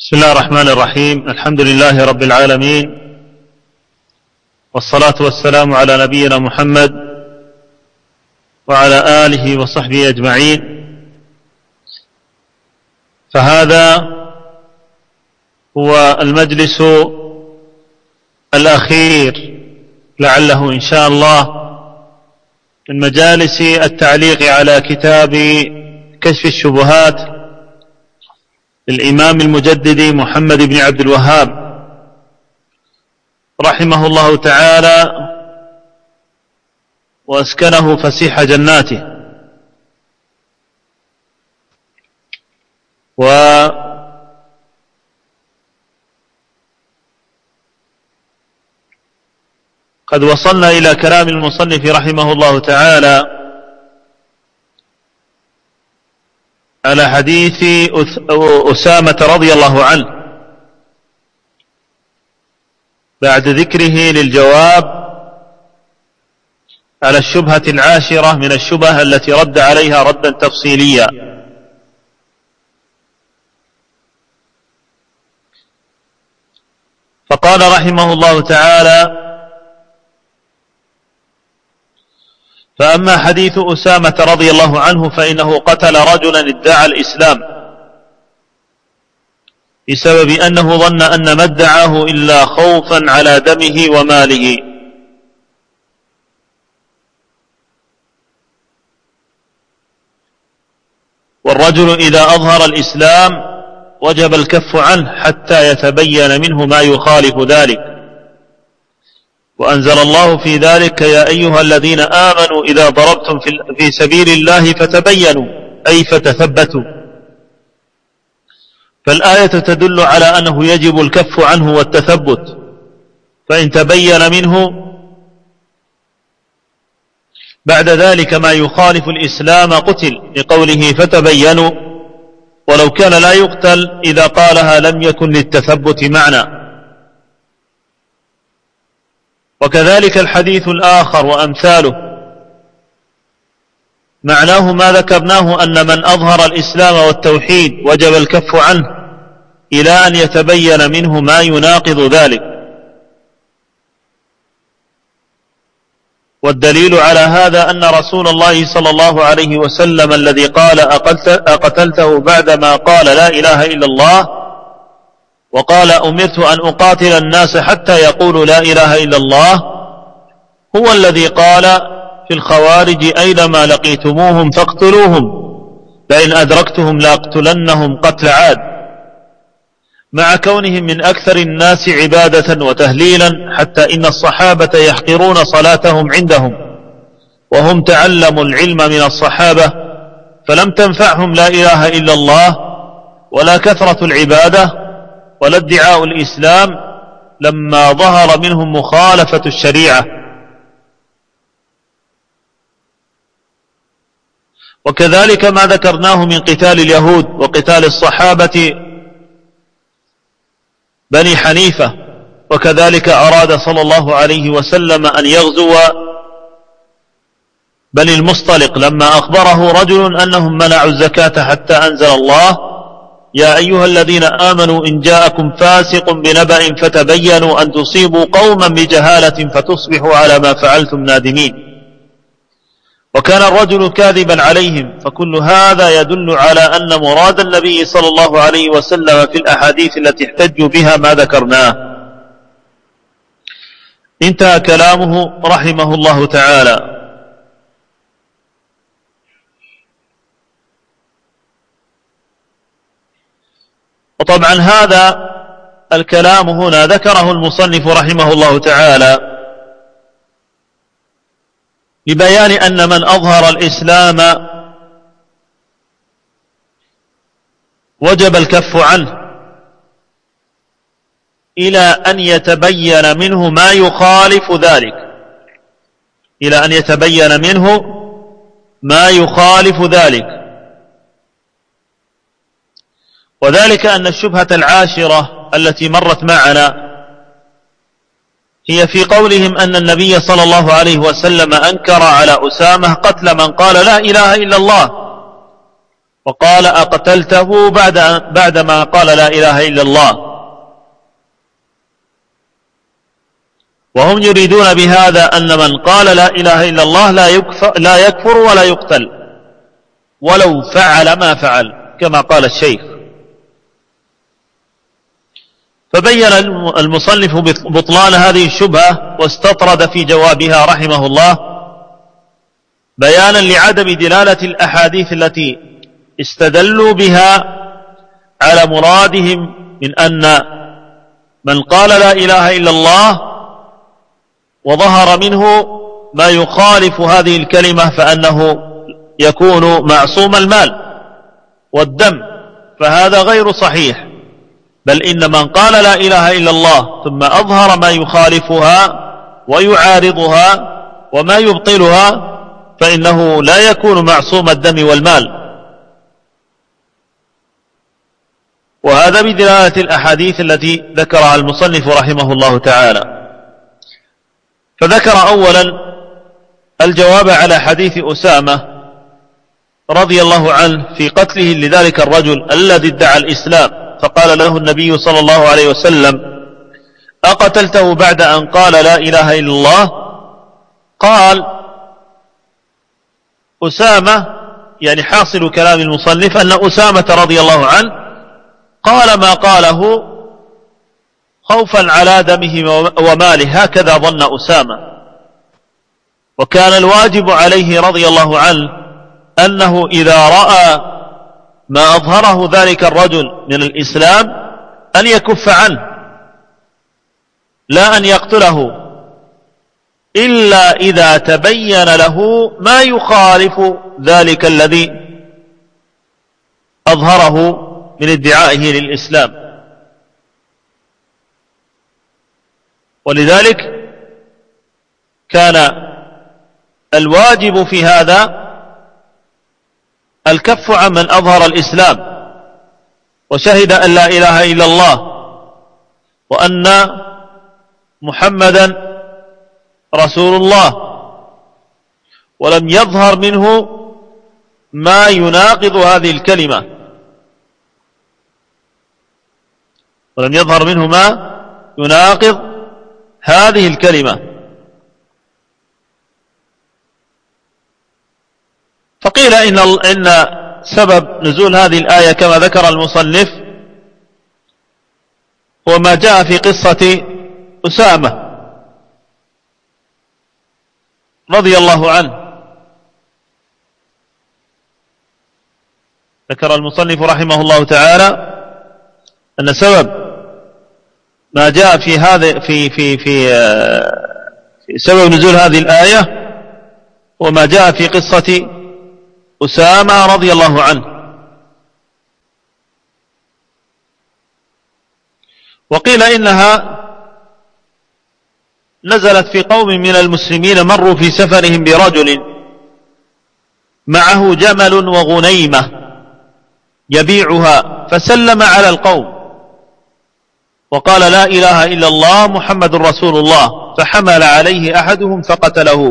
بسم الله الرحمن الرحيم. الحمد لله رب العالمين، والصلاة والسلام على نبينا محمد وعلى آله وصحبه أجمعين. فهذا هو المجلس الأخير لعله إن شاء الله من مجالس التعليق على كتاب كشف الشبهات للإمام المجدد محمد بن عبد الوهاب رحمه الله تعالى وأسكنه فسيح جناته. وقد وصلنا إلى كلام المصنف رحمه الله تعالى على حديث أسامة رضي الله عنه بعد ذكره للجواب على الشبهة العاشرة من الشبه التي رد عليها ردا تفصيليا. فقال رحمه الله تعالى: فأما حديث أسامة رضي الله عنه فإنه قتل رجلا ادعى الإسلام بسبب أنه ظن أن ما ادعاه إلا خوفا على دمه وماله. والرجل إذا أظهر الإسلام وجب الكف عنه حتى يتبين منه ما يخالف ذلك. وأنزل الله في ذلك: يا أيها الذين آمنوا إذا ضربتم في سبيل الله فتبينوا، أي فتثبتوا. فالآية تدل على أنه يجب الكف عنه والتثبت، فإن تبين منه بعد ذلك ما يخالف الإسلام قتل، لقوله فتبينوا، ولو كان لا يقتل إذا قالها لم يكن للتثبت معنى. وكذلك الحديث الآخر وأمثاله معناه ما ذكرناه، أن من أظهر الإسلام والتوحيد وجب الكف عنه إلى أن يتبين منه ما يناقض ذلك. والدليل على هذا أن رسول الله صلى الله عليه وسلم الذي قال: أقتلته بعدما قال لا إله إلا الله، وقال: أمرت أن أقاتل الناس حتى يقولوا لا إله إلا الله، هو الذي قال في الخوارج: أينما لقيتموهم فاقتلوهم، لئن أدركتهم لأقتلنهم قتل عاد، مع كونهم من أكثر الناس عبادة وتهليلا، حتى إن الصحابة يحقرون صلاتهم عندهم، وهم تعلموا العلم من الصحابة، فلم تنفعهم لا إله إلا الله ولا كثرة العبادة ولا ادعاء الإسلام لما ظهر منهم مخالفة الشريعة. وكذلك ما ذكرناه من قتال اليهود وقتال الصحابة بني حنيفة. وكذلك أراد صلى الله عليه وسلم أن يغزو بني المصطلق لما أخبره رجل أنهم منعوا الزكاة حتى أنزل الله: يا أيها الذين آمنوا إن جاءكم فاسق بنبأ فتبينوا أن تصيبوا قوما بجهالة فتصبحوا على ما فعلتم نادمين. وكان الرجل كاذبا عليهم. فكل هذا يدل على أن مراد النبي صلى الله عليه وسلم في الأحاديث التي احتجوا بها ما ذكرناه. انتهى كلامه رحمه الله تعالى. وطبعا هذا الكلام هنا ذكره المصنف رحمه الله تعالى لبيان أن من أظهر الإسلام وجب الكف عنه إلى أن يتبين منه ما يخالف ذلك، إلى أن يتبين منه ما يخالف ذلك. وذلك أن الشبهة العاشرة التي مرت معنا هي في قولهم أن النبي صلى الله عليه وسلم أنكر على أسامة قتل من قال لا إله إلا الله، وقال أقتلته بعدما قال لا إله إلا الله. وهم يريدون بهذا أن من قال لا إله إلا الله لا يكفر ولا يقتل ولو فعل ما فعل كما قال الشيخ. فبين المصنف بطلان هذه الشبهة واستطرد في جوابها رحمه الله بيانا لعدم دلالة الأحاديث التي استدلوا بها على مرادهم من أن من قال لا إله إلا الله وظهر منه ما يخالف هذه الكلمة فأنه يكون معصوم المال والدم، فهذا غير صحيح، بل إن من قال لا إله إلا الله ثم أظهر ما يخالفها ويعارضها وما يبطلها فإنه لا يكون معصوم الدم والمال. وهذا بدلالة الأحاديث التي ذكرها المصنف رحمه الله تعالى. فذكر أولا الجواب على حديث أسامة رضي الله عنه في قتله لذلك الرجل الذي ادعى الإسلام، فقال له النبي صلى الله عليه وسلم أقتلته بعد أن قال لا إله إلا الله؟ قال أسامة، يعني حاصل كلام المصنف أن أسامة رضي الله عنه قال ما قاله خوفا على دمه وماله، هكذا ظن أسامة. وكان الواجب عليه رضي الله عنه أنه إذا رأى ما أظهره ذلك الرجل من الإسلام أن يكف عنه، لا أن يقتله إلا إذا تبين له ما يخالف ذلك الذي أظهره من ادعائه للإسلام. ولذلك كان الواجب في هذا الكف عن من أظهر الإسلام وشهد أن لا إله إلا الله وأن محمدا رسول الله ولم يظهر منه ما يناقض هذه الكلمة، ولم يظهر منه ما يناقض هذه الكلمة. فقيل إن سبب نزول هذه الآية كما ذكر المصنف هو ما جاء في قصة أسامة رضي الله عنه. ذكر المصنف رحمه الله تعالى أن سبب ما جاء في هذا في سبب نزول هذه الآية وما جاء في قصة أسامة رضي الله عنه. وقيل إنها نزلت في قوم من المسلمين مروا في سفرهم برجل معه جمل وغنيمة يبيعها فسلم على القوم وقال لا إله إلا الله محمد رسول الله، فحمل عليه أحدهم فقتله.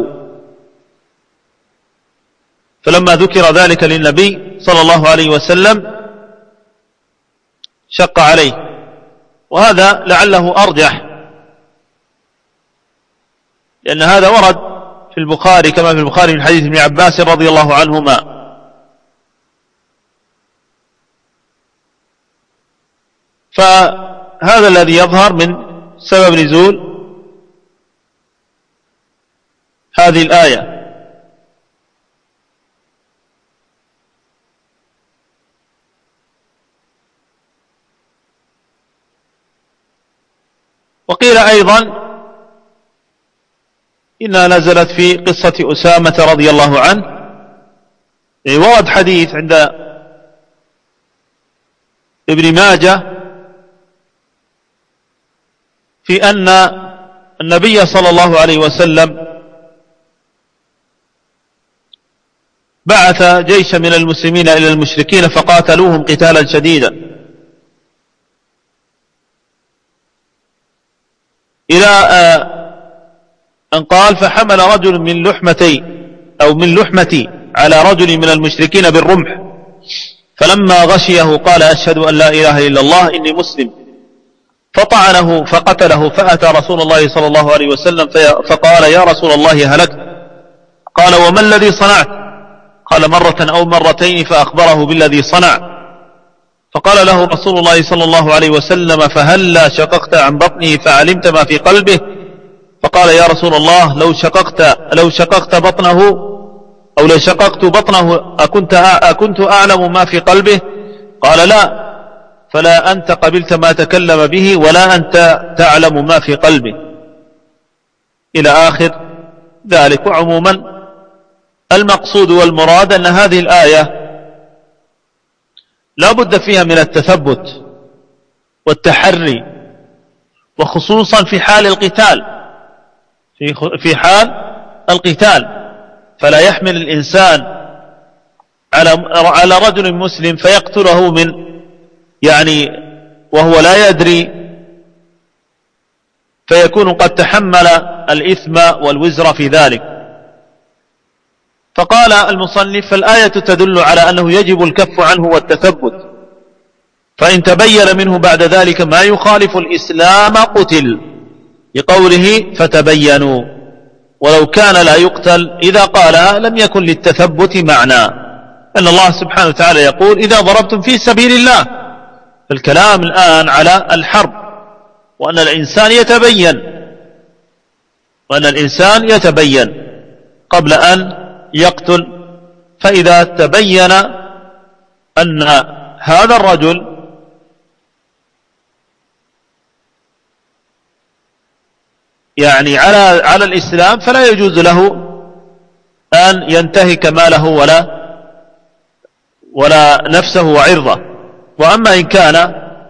فلما ذكر ذلك للنبي صلى الله عليه وسلم شق عليه، وهذا لعله أرجح لأن هذا ورد في البخاري كما في البخاري من حديث ابن عباس رضي الله عنهما. فهذا الذي يظهر من سبب نزول هذه الآية. وقيل أيضا إنها نزلت في قصة أسامة رضي الله عنه. ورد حديث عند ابن ماجه في أن النبي صلى الله عليه وسلم بعث جيشا من المسلمين إلى المشركين فقاتلوهم قتالا شديدا إلى أن قال فحمل رجل من لحمتي أو من لحمتي على رجل من المشركين بالرمح فلما غشيه قال أشهد أن لا إله إلا الله إني مسلم، فطعنه فقتله، فأتى رسول الله صلى الله عليه وسلم فقال يا رسول الله هلكت. قال وما الذي صنعت؟ قال مرة أو مرتين، فأخبره بالذي صنع. فقال له رسول الله صلى الله عليه وسلم فهلا شققت عن بطنه فعلمت ما في قلبه؟ فقال يا رسول الله لو شققت بطنه أو لو شققت بطنه أكنت أعلم ما في قلبه؟ قال لا، فلا أنت قبلت ما تكلم به ولا أنت تعلم ما في قلبه، إلى آخر ذلك. وعموما المقصود والمراد أن هذه الآية لا بد فيها من التثبت والتحري، وخصوصا في حال القتال، في حال القتال، فلا يحمل الإنسان على رجل مسلم فيقتله وهو لا يدري، فيكون قد تحمل الإثم والوزر في ذلك. فقال المصنف فالآية تدل على أنه يجب الكف عنه والتثبت، فإن تبين منه بعد ذلك ما يخالف الإسلام قتل، لقوله فتبينوا، ولو كان لا يقتل إذا قال لم يكن للتثبت معنى، أن الله سبحانه وتعالى يقول إذا ضربتم في سبيل الله. فالكلام الآن على الحرب، وأن الإنسان يتبين قبل أن يقتل. فإذا تبين أن هذا الرجل على الإسلام فلا يجوز له أن ينتهك ماله ولا نفسه وعرضه. وأما إن كان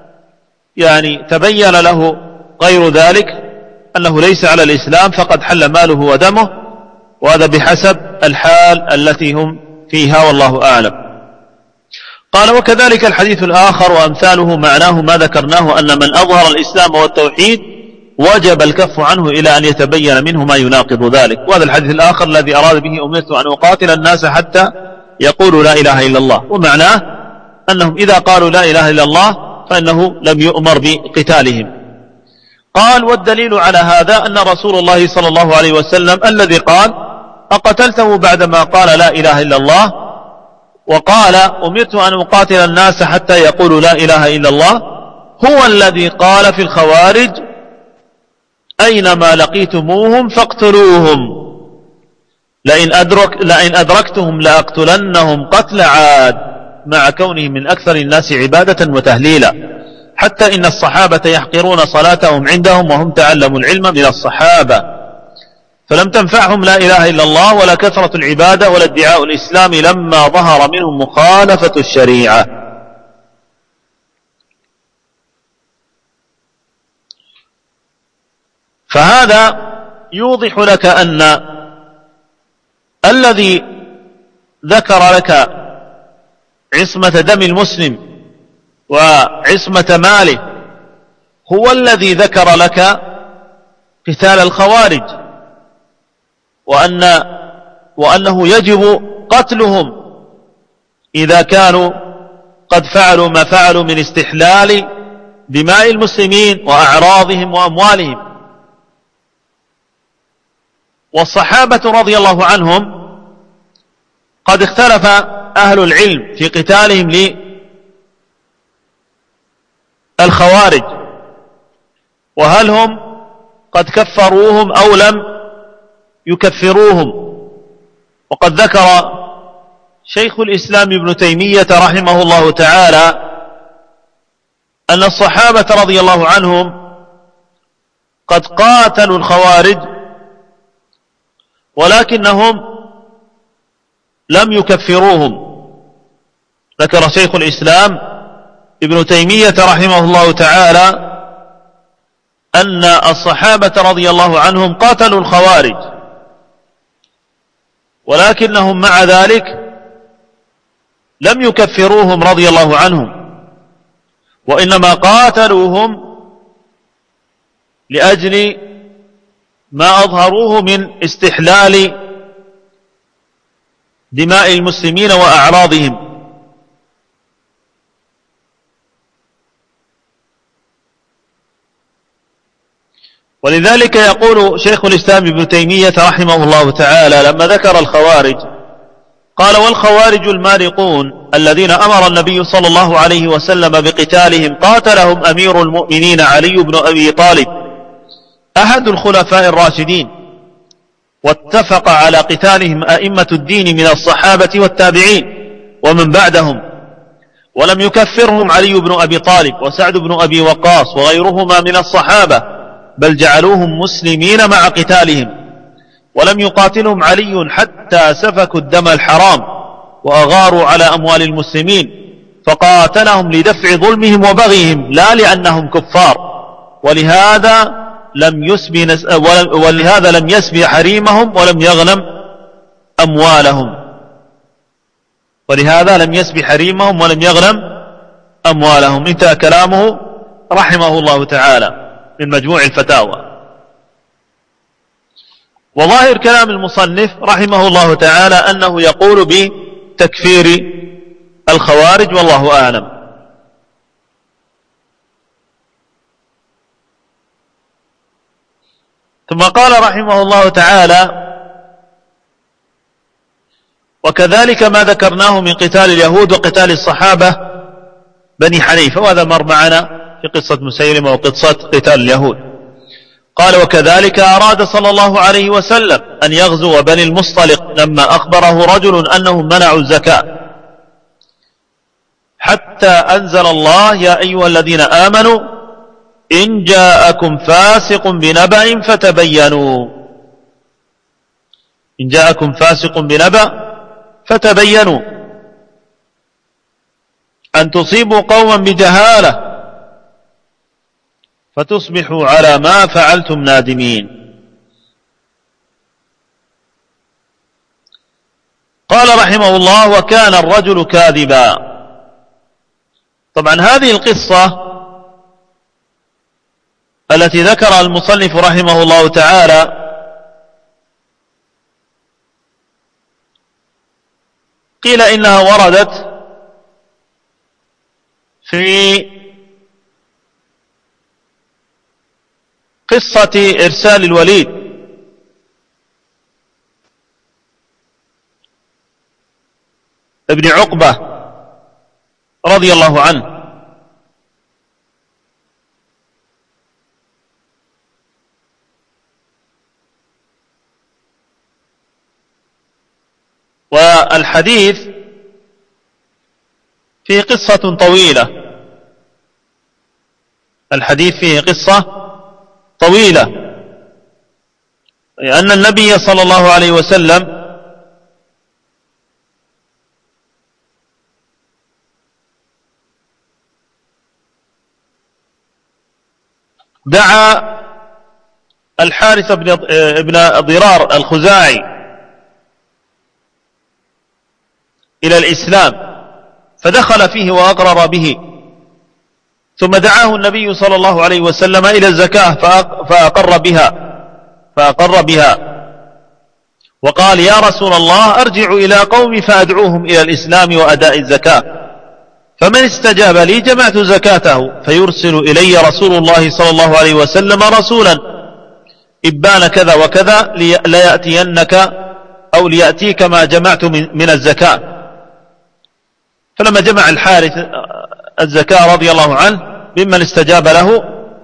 تبين له غير ذلك أنه ليس على الإسلام فقد حل ماله ودمه، وهذا بحسب الحال التي هم فيها، والله أعلم. قال وكذلك الحديث الآخر وأمثاله معناه ما ذكرناه، أن من أظهر الإسلام والتوحيد وجب الكف عنه إلى أن يتبين منه ما يناقض ذلك. وهذا الحديث الآخر الذي أراد به أمرت أن أقاتل الناس حتى يقولوا لا إله إلا الله، ومعناه أنهم إذا قالوا لا إله إلا الله فإنه لم يؤمر بقتالهم. قال والدليل على هذا أن رسول الله صلى الله عليه وسلم الذي قال أقتلته بعدما قال لا إله إلا الله وقال أمرت أن أقاتل الناس حتى يقولوا لا إله إلا الله، هو الذي قال في الخوارج أينما لقيتموهم فاقتلوهم، لئن أدركتهم لأقتلنهم قتل عاد، مع كونهم من أكثر الناس عبادة وتهليلا، حتى إن الصحابة يحقرون صلاتهم عندهم وهم تعلموا العلم من الصحابة، فلم تنفعهم لا إله إلا الله ولا كثرة العبادة ولا ادعاء الإسلام لما ظهر منهم مخالفة الشريعة. فهذا يوضح لك أن الذي ذكر لك عصمة دم المسلم وعصمة ماله هو الذي ذكر لك قتال الخوارج، وأنه يجب قتلهم إذا كانوا قد فعلوا ما فعلوا من استحلال دماء المسلمين وأعراضهم وأموالهم. والصحابة رضي الله عنهم قد اختلف أهل العلم في قتالهم للخوارج، وهل هم قد كفروهم أو لم يكفروهم. وقد ذكر شيخ الإسلام ابن تيمية رحمه الله تعالى أن الصحابة رضي الله عنهم قد قاتلوا الخوارج ولكنهم لم يكفروهم. ذكر شيخ الإسلام ابن تيمية رحمه الله تعالى أن الصحابة رضي الله عنهم قاتلوا الخوارج ولكنهم مع ذلك لم يكفروهم رضي الله عنهم، وإنما قاتلوهم لأجل ما أظهروه من استحلال دماء المسلمين وأعراضهم. ولذلك يقول شيخ الإسلام ابن تيمية رحمه الله تعالى لما ذكر الخوارج قال: والخوارج المارقون الذين أمر النبي صلى الله عليه وسلم بقتالهم قاتلهم أمير المؤمنين علي بن أبي طالب أحد الخلفاء الراشدين، واتفق على قتالهم أئمة الدين من الصحابة والتابعين ومن بعدهم، ولم يكفرهم علي بن أبي طالب وسعد بن أبي وقاص وغيرهما من الصحابة، بل جعلوهم مسلمين مع قتالهم، ولم يقاتلهم علي حتى سفكوا الدم الحرام وأغاروا على أموال المسلمين، فقاتلهم لدفع ظلمهم وبغيهم لا لأنهم كفار، ولهذا لم يسبي حريمهم ولم يغنم أموالهم. انتهى كلامه رحمه الله تعالى من مجموع الفتاوى. وظاهر كلام المصنف رحمه الله تعالى أنه يقول بتكفير الخوارج، والله أعلم. ثم قال رحمه الله تعالى: وكذلك ما ذكرناه من قتال اليهود وقتال الصحابة بني حنيفة، وهذا مر معنا في قصة مسيلمة وقصة قتال اليهود. قال: وكذلك أراد صلى الله عليه وسلم أن يغزو بني المصطلق لما أخبره رجل أنهم منعوا الزكاة، حتى أنزل الله: يا أيها الذين آمنوا إن جاءكم فاسق بنبأ فتبينوا أن تصيبوا قوما بجهالة فتصبحوا على ما فعلتم نادمين. قال رحمه الله: وكان الرجل كاذبا. طبعا هذه القصة التي ذكر المصنف رحمه الله تعالى قيل إنها وردت في قصة إرسال الوليد ابن عقبة رضي الله عنه، والحديث فيه قصة طويلة، لأن النبي صلى الله عليه وسلم دعا الحارث بن ضرار الخزاعي إلى الإسلام، فدخل فيه وأقرر به، ثم دعاه النبي صلى الله عليه وسلم إلى الزكاة فأقر بها وقال: يا رسول الله أرجع إلى قومي فأدعوهم إلى الإسلام وأداء الزكاة، فمن استجاب لي جمعت زكاته، فيرسل إلي رسول الله صلى الله عليه وسلم رسولا إبان كذا وكذا ليأتينك أو ليأتيك ما جمعت من الزكاة. فلما جمع الحارث الزكاة رضي الله عنه ممن استجاب له،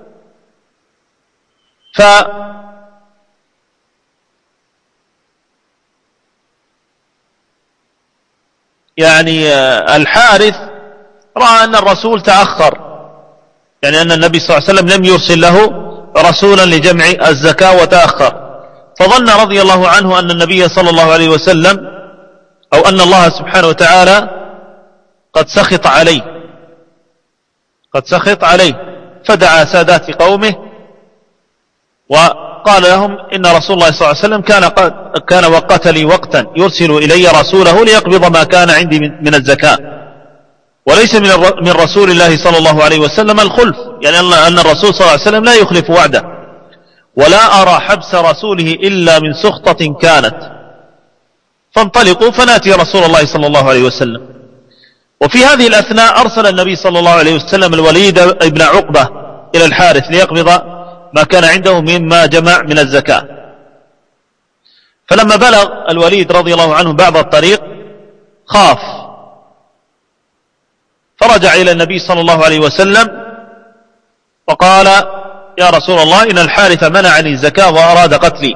الحارث رأى أن الرسول تأخر، يعني أن النبي صلى الله عليه وسلم لم يرسل له رسولا لجمع الزكاة وتأخر، فظن رضي الله عنه أن النبي صلى الله عليه وسلم أو أن الله سبحانه وتعالى قد سخط عليه، فدعا سادات قومه وقال لهم: إن رسول الله صلى الله عليه وسلم كان وقت لي وقتا يرسل إلي رسوله ليقبض ما كان عندي من الزكاة، وليس من رسول الله صلى الله عليه وسلم الخلف، يعني أن الرسول صلى الله عليه وسلم لا يخلف وعده، ولا أرى حبس رسوله إلا من سخطة كانت، فانطلقوا فناتي رسول الله صلى الله عليه وسلم. وفي هذه الأثناء أرسل النبي صلى الله عليه وسلم الوليد ابن عقبة إلى الحارث ليقبض ما كان عنده مما جمع من الزكاة. فلما بلغ الوليد رضي الله عنه بعض الطريق خاف، فرجع إلى النبي صلى الله عليه وسلم وقال: يا رسول الله، إن الحارث منعني الزكاة وأراد قتلي.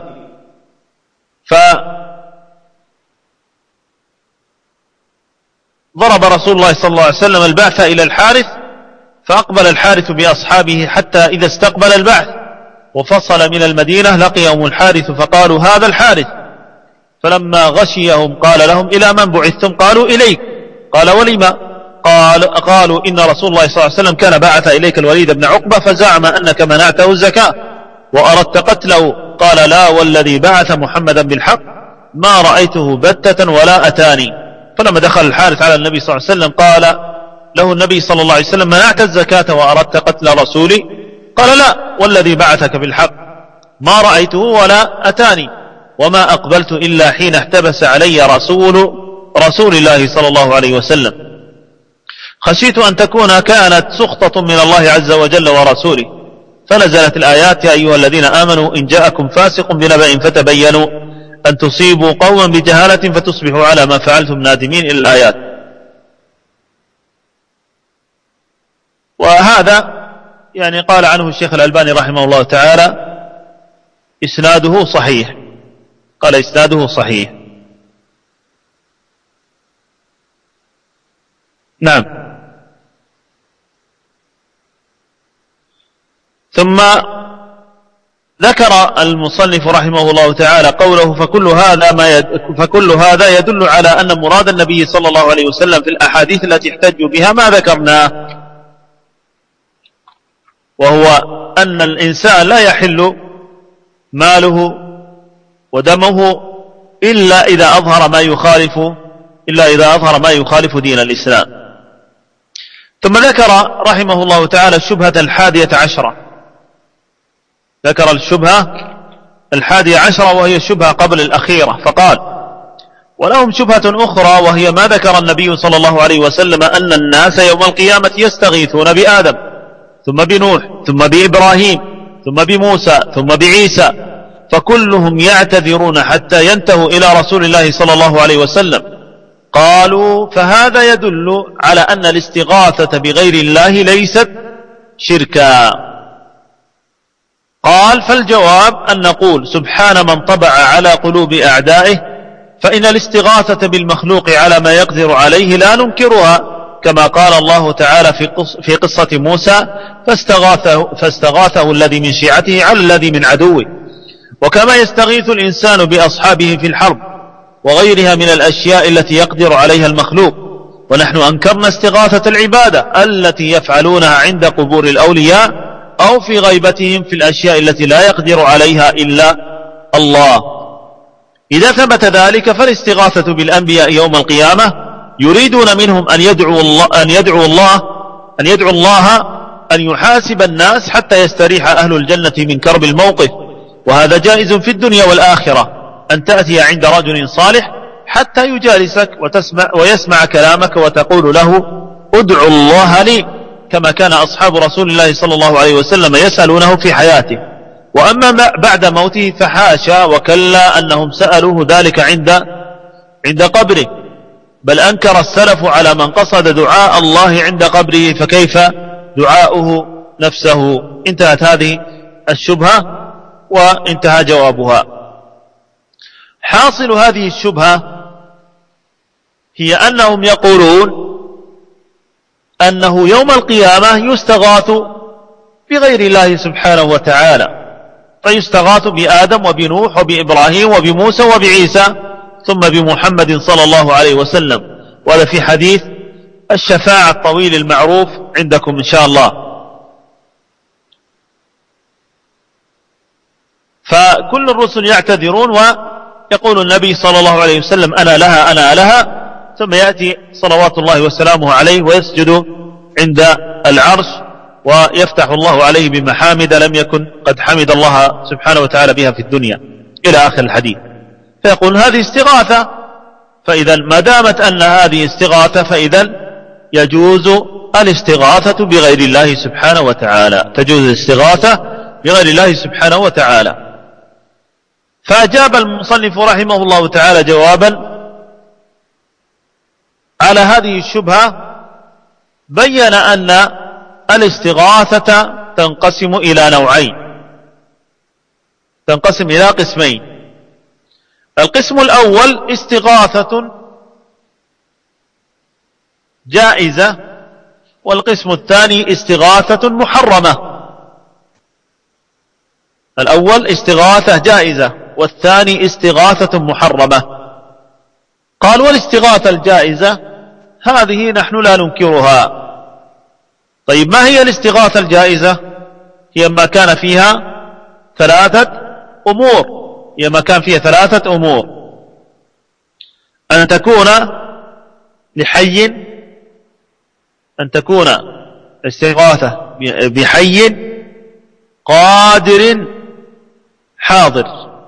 فضرب رسول الله صلى الله عليه وسلم البعث إلى الحارث، فأقبل الحارث بأصحابه حتى إذا استقبل البعث وفصل من المدينة لقيهم الحارث فقالوا: هذا الحارث. فلما غشيهم قال لهم: إلى من بعثتم؟ قالوا: إليك. قال: ولما؟ قالوا: إن رسول الله صلى الله عليه وسلم كان بعث إليك الوليد بن عقبة فزعم أنك منعته الزكاة وأردت قتله. قال: لا والذي بعث محمدا بالحق ما رأيته بتة ولا أتاني. فلما دخل الحارث على النبي صلى الله عليه وسلم قال له النبي صلى الله عليه وسلم: منعت الزكاة وأردت قتل رسولي؟ قال: لا والذي بعثك بالحق ما رأيته ولا أتاني، وما أقبلت إلا حين احتبس علي رسول الله صلى الله عليه وسلم. خشيت أن تكون كانت سخطة من الله عز وجل ورسوله، فنزلت الآيات: يا أيها الذين آمنوا إن جاءكم فاسق بنبأ فتبينوا أن تصيبوا قوما بجهالة فتصبحوا على ما فعلتم نادمين، إلى الآيات. وهذا يعني قال عنه الشيخ الألباني رحمه الله تعالى: إسناده صحيح. قال: إسناده صحيح. نعم. ثم ذكر المصنف رحمه الله تعالى قوله: فكل هذا يدل على أن مراد النبي صلى الله عليه وسلم في الأحاديث التي احتج بها ما ذكرناه، وهو أن الإنسان لا يحل ماله ودمه إلا إذا أظهر ما يخالف دين الإسلام. ثم ذكر رحمه الله تعالى الشبهة 11، ذكر الشبهة 11 وهي الشبهة قبل الأخيرة، فقال: ولهم شبهة أخرى وهي ما ذكر النبي صلى الله عليه وسلم أن الناس يوم القيامة يستغيثون بآدم ثم بنوح ثم بإبراهيم ثم بموسى ثم بعيسى، فكلهم يعتذرون حتى ينتهوا إلى رسول الله صلى الله عليه وسلم. قالوا: فهذا يدل على أن الاستغاثة بغير الله ليست شركا. قال: فالجواب أن نقول: سبحان من طبع على قلوب أعدائه، فإن الاستغاثة بالمخلوق على ما يقدر عليه لا ننكرها، كما قال الله تعالى في قصة موسى: فاستغاثه الذي من شيعته على الذي من عدوه. وكما يستغيث الإنسان بأصحابه في الحرب وغيرها من الأشياء التي يقدر عليها المخلوق. ونحن أنكرنا استغاثة العبادة التي يفعلونها عند قبور الأولياء أو في غيبتهم في الأشياء التي لا يقدر عليها إلا الله. إذا ثبت ذلك فالاستغاثة بالأنبياء يوم القيامة يريدون منهم أن يدعوا الله أن يحاسب الناس حتى يستريح أهل الجنة من كرب الموقف. وهذا جائز في الدنيا والآخرة، أن تأتي عند رجل صالح حتى يجالسك ويسمع كلامك وتقول له: ادعوا الله لي، كما كان أصحاب رسول الله صلى الله عليه وسلم يسألونه في حياته. وأما بعد موته فحاشا وكلا أنهم سألوه ذلك عند قبره، بل أنكر السلف على من قصد دعاء الله عند قبره، فكيف دعاؤه نفسه. انتهت هذه الشبهة وانتهى جوابها. حاصل هذه الشبهة هي أنهم يقولون أنه يوم القيامة يستغاث بغير الله سبحانه وتعالى، فيستغاث بآدم وبنوح وبإبراهيم وبموسى وبعيسى ثم بمحمد صلى الله عليه وسلم. وهذا في حديث الشفاعة الطويل المعروف عندكم إن شاء الله. فكل الرسل يعتذرون ويقول النبي صلى الله عليه وسلم: أنا لها أنا لها، ثم يأتي صلوات الله وسلامه عليه ويسجد عند العرش ويفتح الله عليه بمحامد لم يكن قد حمد الله سبحانه وتعالى بها في الدنيا، إلى آخر الحديث. فيقول: هذه استغاثة، فإذا ما دامت أن هذه استغاثة فإذا يجوز الاستغاثة بغير الله سبحانه وتعالى، تجوز الاستغاثة بغير الله سبحانه وتعالى. فأجاب المصنف رحمه الله تعالى جوابا على هذه الشبهة، بين أن الاستغاثة تنقسم إلى نوعين، تنقسم إلى قسمين. القسم الأول استغاثة جائزة، والقسم الثاني استغاثة محرمة. الأول استغاثة جائزة، والثاني استغاثة محرمة. قال والاستغاثة الجائزة هذه نحن لا ننكرها. طيب ما هي الاستغاثة الجائزة؟ هي ما كان فيها ثلاثة أمور، هي ما كان فيها ثلاثة أمور: أن تكون لحي، أن تكون استغاثة بحي قادر حاضر،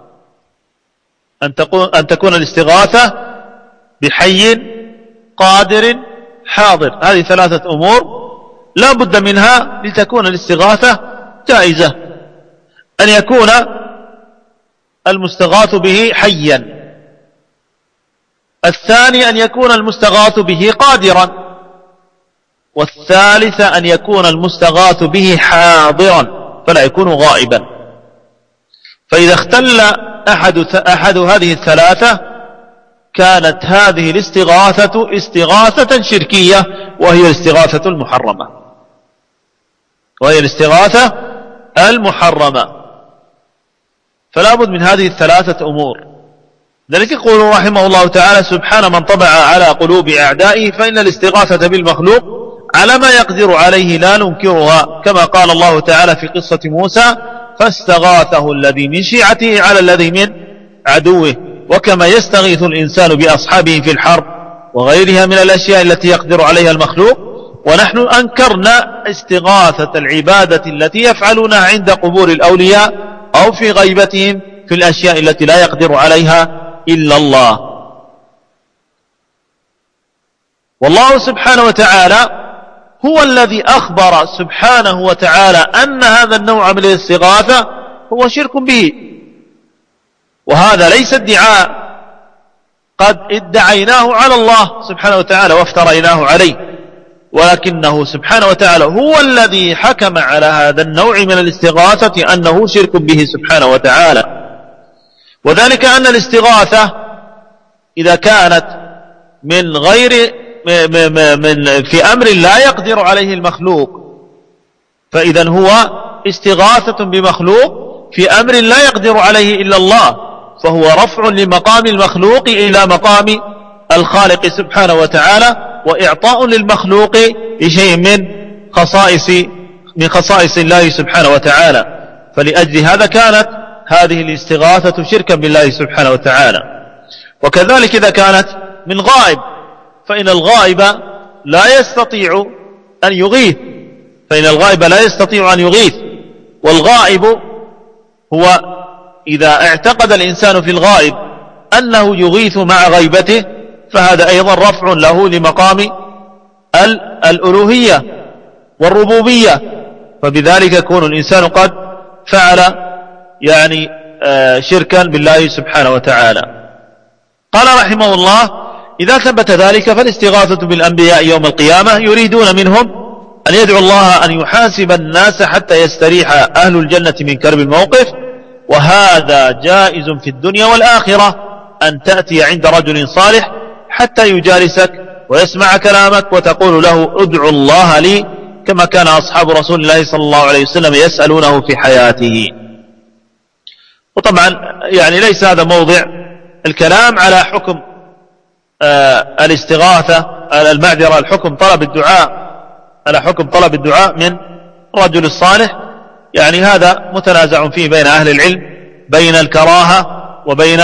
أن تكون الاستغاثة بحي قادر حاضر. هذه ثلاثة أمور لا بد منها لتكون الاستغاثة جائزة: أن يكون المستغاث به حيا، الثاني أن يكون المستغاث به قادرا، والثالث أن يكون المستغاث به حاضرا فلا يكون غائبا. فإذا اختل أحد هذه الثلاثة كانت هذه الاستغاثة استغاثة شركية، وهي الاستغاثة المحرمة، وهي الاستغاثة المحرمة. فلا بد من هذه الثلاثة أمور. ذلك يقول رحمه الله تعالى: سبحان من طبع على قلوب أعدائه، فإن الاستغاثة بالمخلوق على ما يقدر عليه لا ننكرها، كما قال الله تعالى في قصة موسى: فاستغاثه الذي من شيعته على الذي من عدوه. وكما يستغيث الإنسان بأصحابه في الحرب وغيرها من الأشياء التي يقدر عليها المخلوق. ونحن أنكرنا استغاثة العبادة التي يفعلونها عند قبور الأولياء أو في غيبتهم في الأشياء التي لا يقدر عليها إلا الله. والله سبحانه وتعالى هو الذي أخبر سبحانه وتعالى أن هذا النوع من الاستغاثة هو شرك به، وهذا ليس ادعاء قد ادعيناه على الله سبحانه وتعالى وافتريناه عليه، ولكنه سبحانه وتعالى هو الذي حكم على هذا النوع من الاستغاثة أنه شرك به سبحانه وتعالى. وذلك أن الاستغاثة إذا كانت من غير في أمر لا يقدر عليه المخلوق، فإذا هو استغاثة بمخلوق في أمر لا يقدر عليه إلا الله، فهو رفع لمقام المخلوق إلى مقام الخالق سبحانه وتعالى، وإعطاء للمخلوق لشيء من خصائص الله سبحانه وتعالى. فلأجل هذا كانت هذه الاستغاثة شركا بالله سبحانه وتعالى. وكذلك إذا كانت من غائب، فإن الغائب لا يستطيع أن يغيث، والغائب هو إذا اعتقد الإنسان في الغائب أنه يغيث مع غيبته، فهذا أيضا رفع له لمقام الألوهية والربوبية، فبذلك يكون الإنسان قد فعل شركا بالله سبحانه وتعالى. قال رحمه الله: إذا ثبت ذلك فالاستغاثة بالأنبياء يوم القيامة يريدون منهم أن يدعو الله أن يحاسب الناس حتى يستريح أهل الجنة من كرب الموقف، وهذا جائز في الدنيا والآخرة، أن تأتي عند رجل صالح حتى يجالسك ويسمع كلامك وتقول له: ادعو الله لي، كما كان أصحاب رسول الله صلى الله عليه وسلم يسألونه في حياته. وطبعا ليس هذا موضع الكلام على حكم الاستغاثة، المعذرة، الحكم طلب الدعاء، على حكم طلب الدعاء من رجل الصالح. هذا متنازع فيه بين أهل العلم، بين الكراهة وبين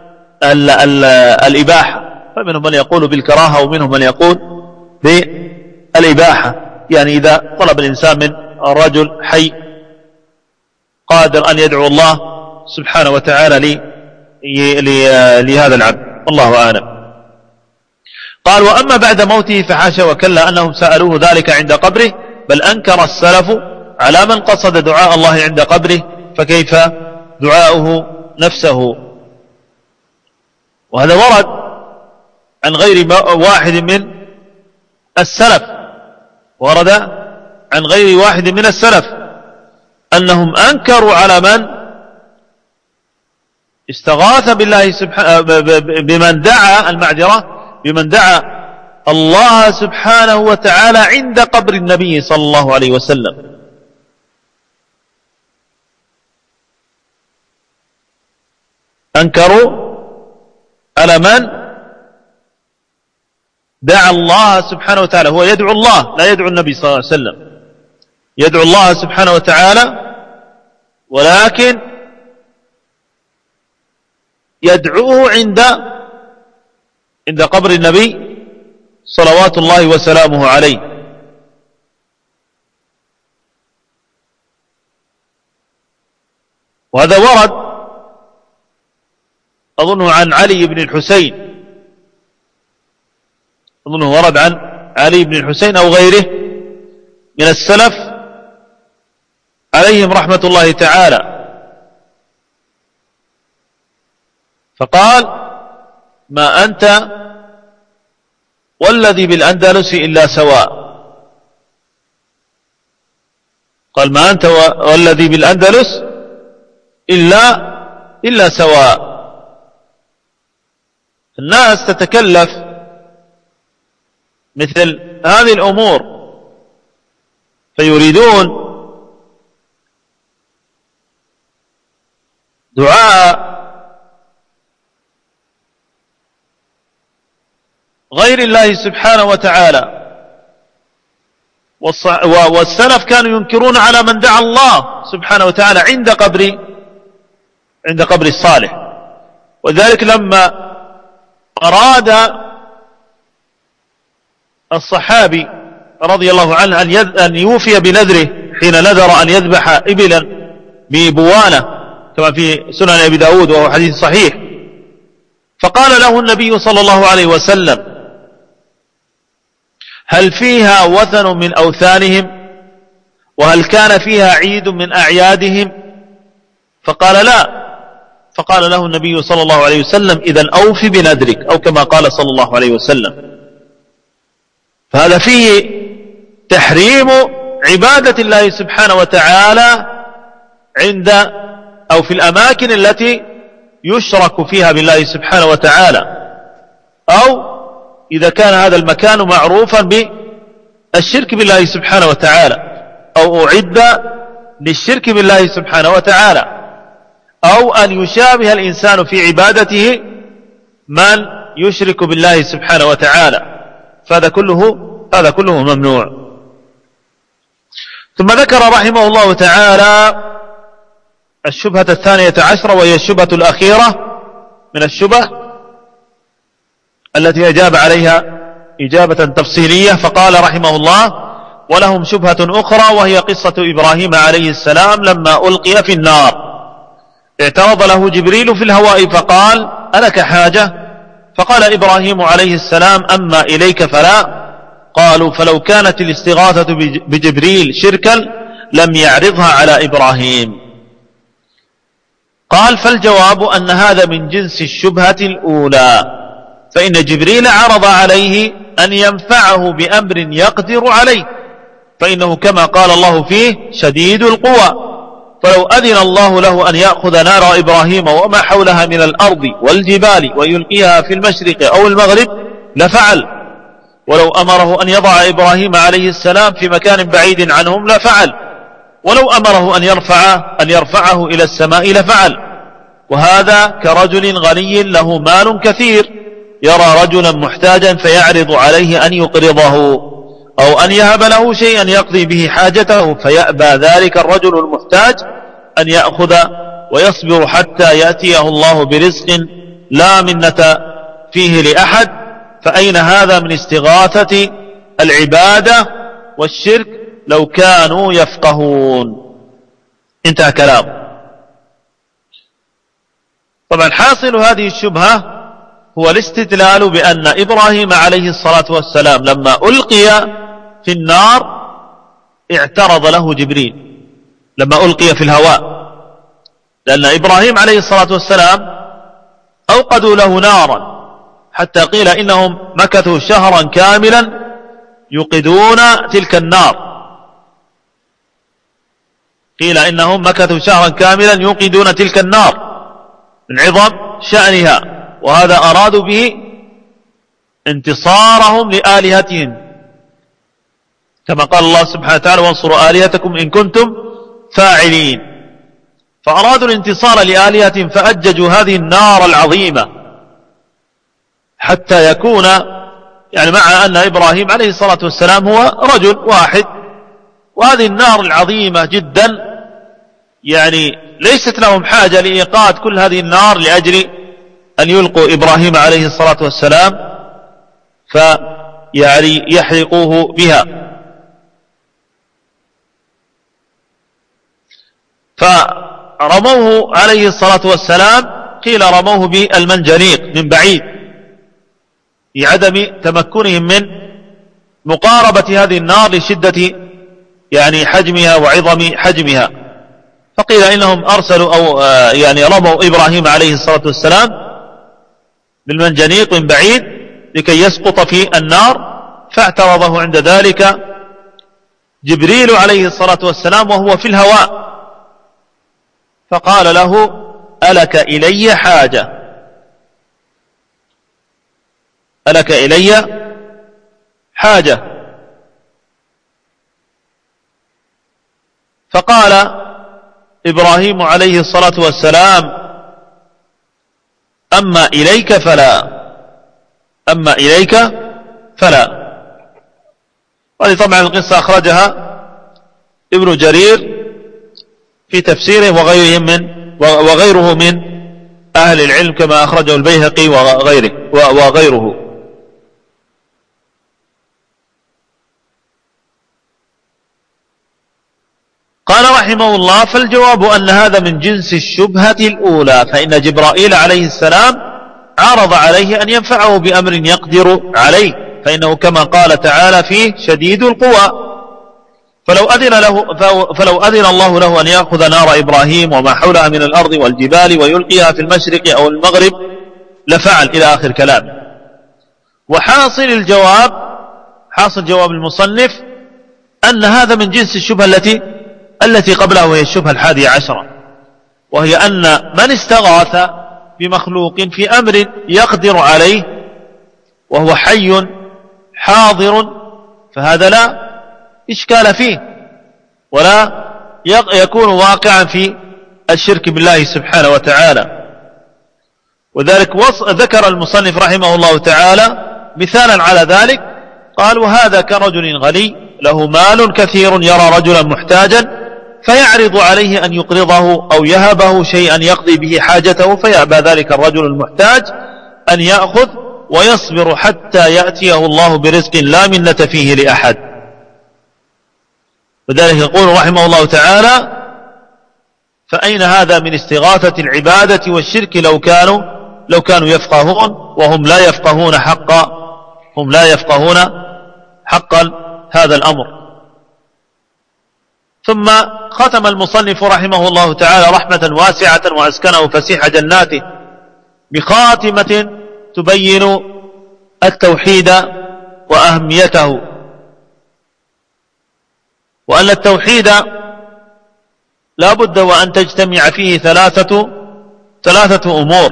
الإباحة، فمنهم من يقول بالكراهة ومنهم من يقول بالإباحة. إذا طلب الإنسان من رجل حي قادر أن يدعو الله سبحانه وتعالى لهذا العبد، والله أعلم. قال: وأما بعد موته فحاشا وكلا أنهم سألوه ذلك عند قبره، بل أنكر السلف على من قصد دعاء الله عند قبره فكيف دعاؤه نفسه. وهذا ورد عن غير واحد من السلف، ورد عن غير واحد من السلف أنهم أنكروا على من استغاث بالله سبحانه بمن دعا المعذرة بمن دعا الله سبحانه وتعالى عند قبر النبي صلى الله عليه وسلم. أنكروا على من دعا الله سبحانه وتعالى، هو يدعو الله لا يدعو النبي صلى الله عليه وسلم، يدعو الله سبحانه وتعالى ولكن يدعوه عند قبر النبي صلوات الله وسلامه عليه. وهذا ورد أظنه عن علي بن الحسين، أظنه ورد عن علي بن الحسين أو غيره من السلف عليهم رحمة الله تعالى، فقال: ما أنت والذي بالأندلس إلا سواء. قال: ما أنت والذي بالأندلس إلا سواء. الناس تتكلف مثل هذه الأمور فيريدون دعاء غير الله سبحانه وتعالى. والسلف كانوا ينكرون على من دعا الله سبحانه وتعالى عند قبر الصالح. وذلك لما أراد الصحابي رضي الله عنه أن يوفي بنذره حين نذر أن يذبح إبلا ببوانة كما في سنن أبي داود وهو حديث صحيح، فقال له النبي صلى الله عليه وسلم: هل فيها وثن من أوثانهم؟ وهل كان فيها عيد من أعيادهم؟ فقال: لا. فقال له النبي صلى الله عليه وسلم: إذن أوف بنذرك، أو كما قال صلى الله عليه وسلم. فهذا فيه تحريم عبادة الله سبحانه وتعالى أو في الأماكن التي يشرك فيها بالله سبحانه وتعالى، أو إذا كان هذا المكان معروفا بالشرك بالله سبحانه وتعالى، أو أعد للشرك بالله سبحانه وتعالى، أو أن يشابه الإنسان في عبادته من يشرك بالله سبحانه وتعالى، فهذا كله ممنوع. ثم ذكر رحمه الله تعالى الشبهة 12، وهي الشبهة الأخيرة من الشبه التي أجاب عليها إجابة تفصيلية، فقال رحمه الله: ولهم شبهة أخرى وهي قصة إبراهيم عليه السلام لما ألقي في النار، اعترض له جبريل في الهواء فقال: ألك حاجة؟ فقال إبراهيم عليه السلام: أما إليك فلا. قالوا: فلو كانت الاستغاثة بجبريل شركا لم يعرضها على إبراهيم. قال: فالجواب أن هذا من جنس الشبهة الأولى، فإن جبريل عرض عليه أن ينفعه بأمر يقدر عليه، فإنه كما قال الله فيه شديد القوى، فلو أذن الله له أن يأخذ نار إبراهيم وما حولها من الأرض والجبال ويلقيها في المشرق أو المغرب لفعل، ولو أمره أن يضع إبراهيم عليه السلام في مكان بعيد عنهم لفعل، ولو أمره أن يرفعه إلى السماء لفعل. وهذا كرجل غني له مال كثير يرى رجلا محتاجا فيعرض عليه أن يقرضه أو أن يهب له شيئا يقضي به حاجته، فيأبى ذلك الرجل المحتاج أن يأخذ ويصبر حتى يأتيه الله برزق لا منة فيه لأحد. فأين هذا من استغاثة العبادة والشرك لو كانوا يفقهون؟ انتهى كلام. طبعا حاصل هذه الشبهة هو الاستدلال بأن إبراهيم عليه الصلاة والسلام لما ألقي في النار اعترض له جبريل، لما ألقي في الهواء، لأن إبراهيم عليه الصلاة والسلام أوقدوا له نارا حتى قيل إنهم مكثوا شهرا كاملا يوقدون تلك النار، قيل إنهم مكثوا شهرا كاملا يوقدون تلك النار من عظم شأنها، وهذا أرادوا به انتصارهم لآلهتهم، كما قال الله سبحانه وتعالى وانصروا آلهتكم إن كنتم فاعلين. فأرادوا الانتصار لآلهتهم فأججوا هذه النار العظيمة حتى يكون، يعني مع أن إبراهيم عليه الصلاة والسلام هو رجل واحد، وهذه النار العظيمة جدا يعني ليست لهم حاجة لإيقاد كل هذه النار لأجل أن يلقوا إبراهيم عليه الصلاة والسلام فيعني يحرقوه بها. فرموه عليه الصلاة والسلام، قيل رموه بالمنجنيق من بعيد لعدم تمكنهم من مقاربة هذه النار لشدة يعني حجمها وعظم حجمها، فقيل إنهم أرسلوا أو يعني رموا إبراهيم عليه الصلاة والسلام بالمنجنيق من بعيد لكي يسقط في النار، فاعترضه عند ذلك جبريل عليه الصلاة والسلام وهو في الهواء، فقال له: ألك إلي حاجة؟ ألك إلي حاجة؟ فقال إبراهيم عليه الصلاة والسلام: أما إليك فلا، أما إليك فلا. وهذه طبعا القصة أخرجها ابن جرير في تفسيره وغيره من أهل العلم، كما أخرجه البيهقي وغيره. قال رحمه الله: فالجواب أن هذا من جنس الشبهة الأولى، فإن جبرائيل عليه السلام عرض عليه أن ينفعه بأمر يقدر عليه، فإنه كما قال تعالى فيه شديد القوى، فلو أذن الله له أن يأخذ نار إبراهيم وما حولها من الأرض والجبال ويلقيها في المشرق أو المغرب لفعل، إلى آخر كلامه. وحاصل جواب المصنف أن هذا من جنس الشبهة التي قبلها، وهي الشبهة 11، وهي أن من استغاث بمخلوق في أمر يقدر عليه وهو حي حاضر فهذا لا إشكال فيه، ولا يكون واقعا في الشرك بالله سبحانه وتعالى. وذلك ذكر المصنف رحمه الله تعالى مثالا على ذلك، قال: وهذا كرجل غني له مال كثير يرى رجلا محتاجا فيعرض عليه أن يقرضه أو يهبه شيئا يقضي به حاجته، فيأبى ذلك الرجل المحتاج أن يأخذ ويصبر حتى يأتيه الله برزق لا منة فيه لأحد. وذلك يقول رحمه الله تعالى: فأين هذا من استغاثة العبادة والشرك لو كانوا يفقهون، وهم لا يفقهون حقا هذا الأمر. ثم ختم المصنف رحمه الله تعالى رحمة واسعة وأسكنه فسيح جناته بخاتمة تبين التوحيد وأهميته، وأن التوحيد لا بد وأن تجتمع فيه ثلاثة أمور،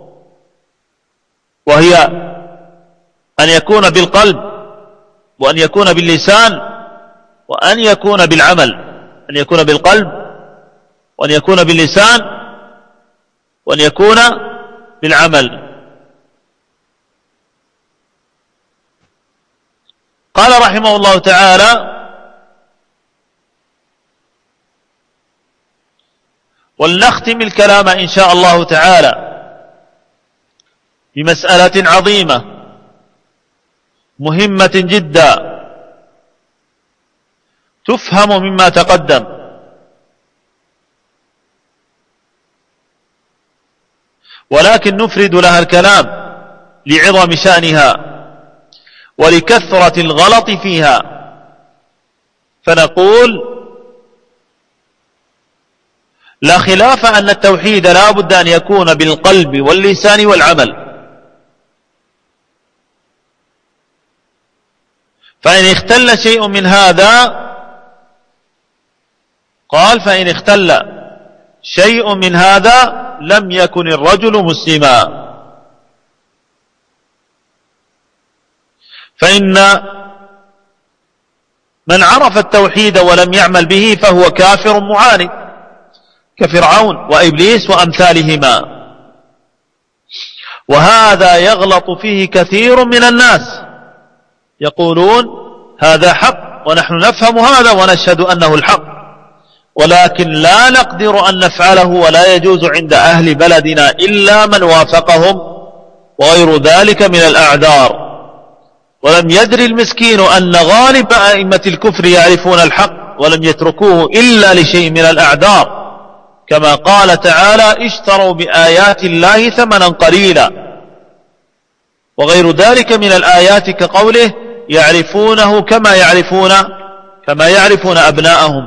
وهي أن يكون بالقلب، وأن يكون باللسان، وأن يكون بالعمل. أن يكون بالقلب، وأن يكون باللسان، وأن يكون بالعمل. قال رحمه الله تعالى: ولنختم الكلام إن شاء الله تعالى بمسألة عظيمة مهمة جدا تفهم مما تقدم، ولكن نفرد لها الكلام لعظم شأنها ولكثرة الغلط فيها، فنقول: لا خلاف أن التوحيد لا بد أن يكون بالقلب واللسان والعمل. فإن اختل شيء من هذا، قال فإن اختل شيء من هذا لم يكن الرجل مسلما. فإن من عرف التوحيد ولم يعمل به فهو كافر معاند كفرعون وإبليس وأمثالهما، وهذا يغلط فيه كثير من الناس، يقولون هذا حق ونحن نفهم هذا ونشهد أنه الحق، ولكن لا نقدر أن نفعله ولا يجوز عند أهل بلدنا إلا من وافقهم وغير ذلك من الأعذار. ولم يدري المسكين أن غالب أئمة الكفر يعرفون الحق ولم يتركوه إلا لشيء من الأعذار، كما قال تعالى اشتروا بآيات الله ثمنا قليلا، وغير ذلك من الآيات كقوله يعرفونه كما يعرفون أبناءهم.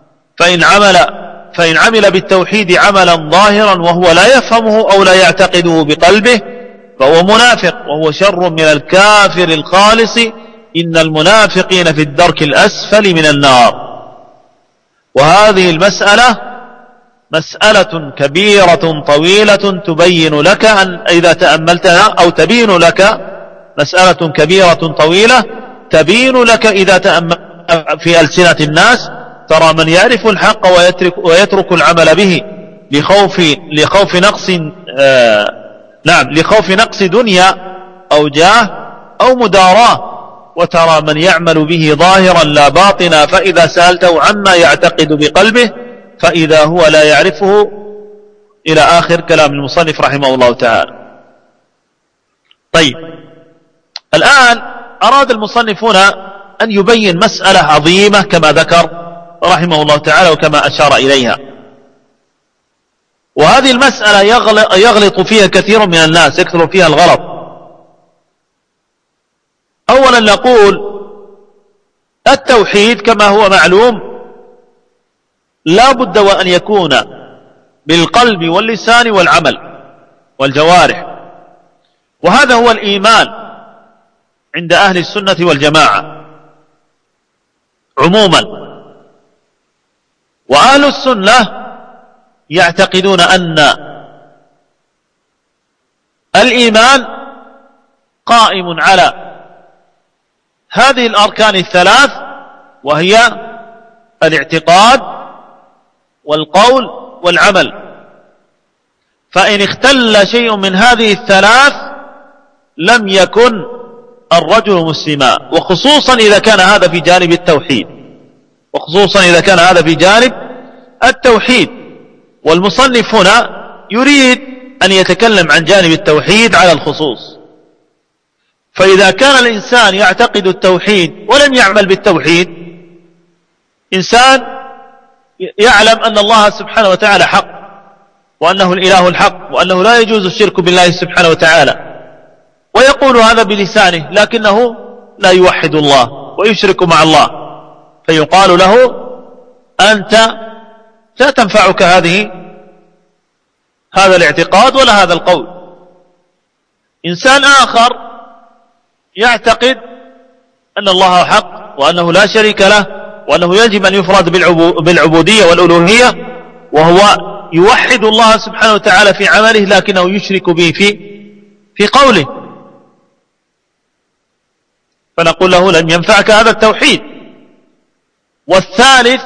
فإن عمل بالتوحيد عملا ظاهرا وهو لا يفهمه أو لا يعتقده بقلبه فهو منافق، وهو شر من الكافر الخالص، إن المنافقين في الدرك الأسفل من النار. وهذه المسألة مسألة كبيرة طويلة تبين لك أن إذا تأملتها، أو تبين لك مسألة كبيرة طويلة تبين لك إذا تأمل في ألسنة الناس، ترى من يعرف الحق ويترك العمل به لخوف نقص دنيا أو جاه أو مداراة، وترى من يعمل به ظاهرا لا باطنا، فإذا سألته عما يعتقد بقلبه فإذا هو لا يعرفه، إلى آخر كلام المصنف رحمه الله تعالى. طيب، الآن أراد المصنف هنا أن يبين مسألة عظيمة كما ذكر رحمه الله تعالى وكما أشار إليها، وهذه المسألة يغلط فيها كثير من الناس، يكثر فيها الغلط. أولا نقول التوحيد كما هو معلوم لا بد وأن يكون بالقلب واللسان والعمل والجوارح، وهذا هو الإيمان عند أهل السنة والجماعة عموما. وأهل السنة يعتقدون أن الإيمان قائم على هذه الأركان الثلاث، وهي الاعتقاد والقول والعمل. فإن اختل شيء من هذه الثلاث لم يكن الرجل مسلما، وخصوصا إذا كان هذا في جانب التوحيد، والمصنف هنا يريد أن يتكلم عن جانب التوحيد على الخصوص. فإذا كان الإنسان يعتقد التوحيد ولم يعمل بالتوحيد، إنسان يعلم أن الله سبحانه وتعالى حق، وأنه الإله الحق، وأنه لا يجوز الشرك بالله سبحانه وتعالى، ويقول هذا بلسانه لكنه لا يوحد الله ويشرك مع الله، فيقال له أنت لا تنفعك هذا الاعتقاد ولا هذا القول. إنسان آخر يعتقد أن الله حق وأنه لا شريك له وأنه يجب أن يفرد بالعبودية والألوهية، وهو يوحد الله سبحانه وتعالى في عمله لكنه يشرك به في قوله، فنقول له لن ينفعك هذا التوحيد. والثالث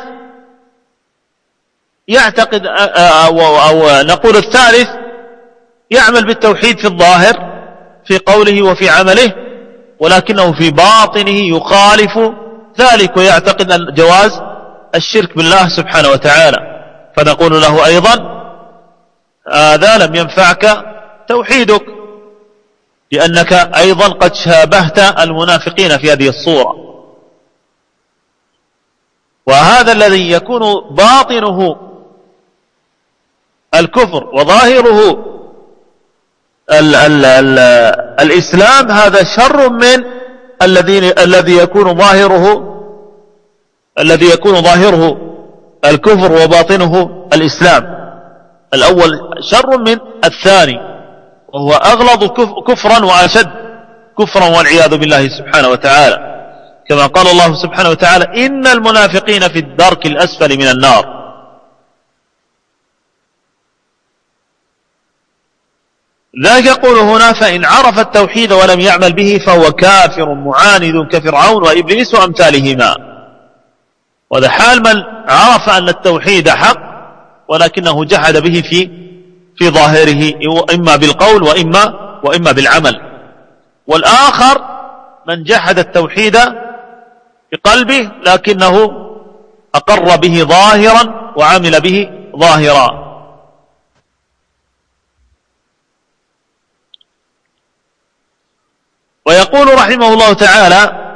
يعتقد أو نقول الثالث يعمل بالتوحيد في الظاهر في قوله وفي عمله، ولكنه في باطنه يخالف ذلك ويعتقد أن جواز الشرك بالله سبحانه وتعالى، فنقول له أيضا هذا لم ينفعك توحيدك، لأنك أيضا قد شابهت المنافقين في هذه الصورة. وهذا الذي يكون باطنه الكفر وظاهره الإسلام، هذا شر من الذي يكون ظاهره الكفر وباطنه الإسلام. الأول شر من الثاني، وهو أغلظ كفرا وأشد كفرا والعياذ بالله سبحانه وتعالى، كما قال الله سبحانه وتعالى: إن المنافقين في الدرك الأسفل من النار. ذلك يقول هنا: فإن عرف التوحيد ولم يعمل به فهو كافر معاند كفرعون وإبليس وأمثالهما. وهذا حال من عرف أن التوحيد حق ولكنه جحد به في ظاهره، إما بالقول وإما بالعمل. والآخر من جحد التوحيد بقلبه لكنه أقر به ظاهرا وعمل به ظاهرا. ويقول رحمه الله تعالى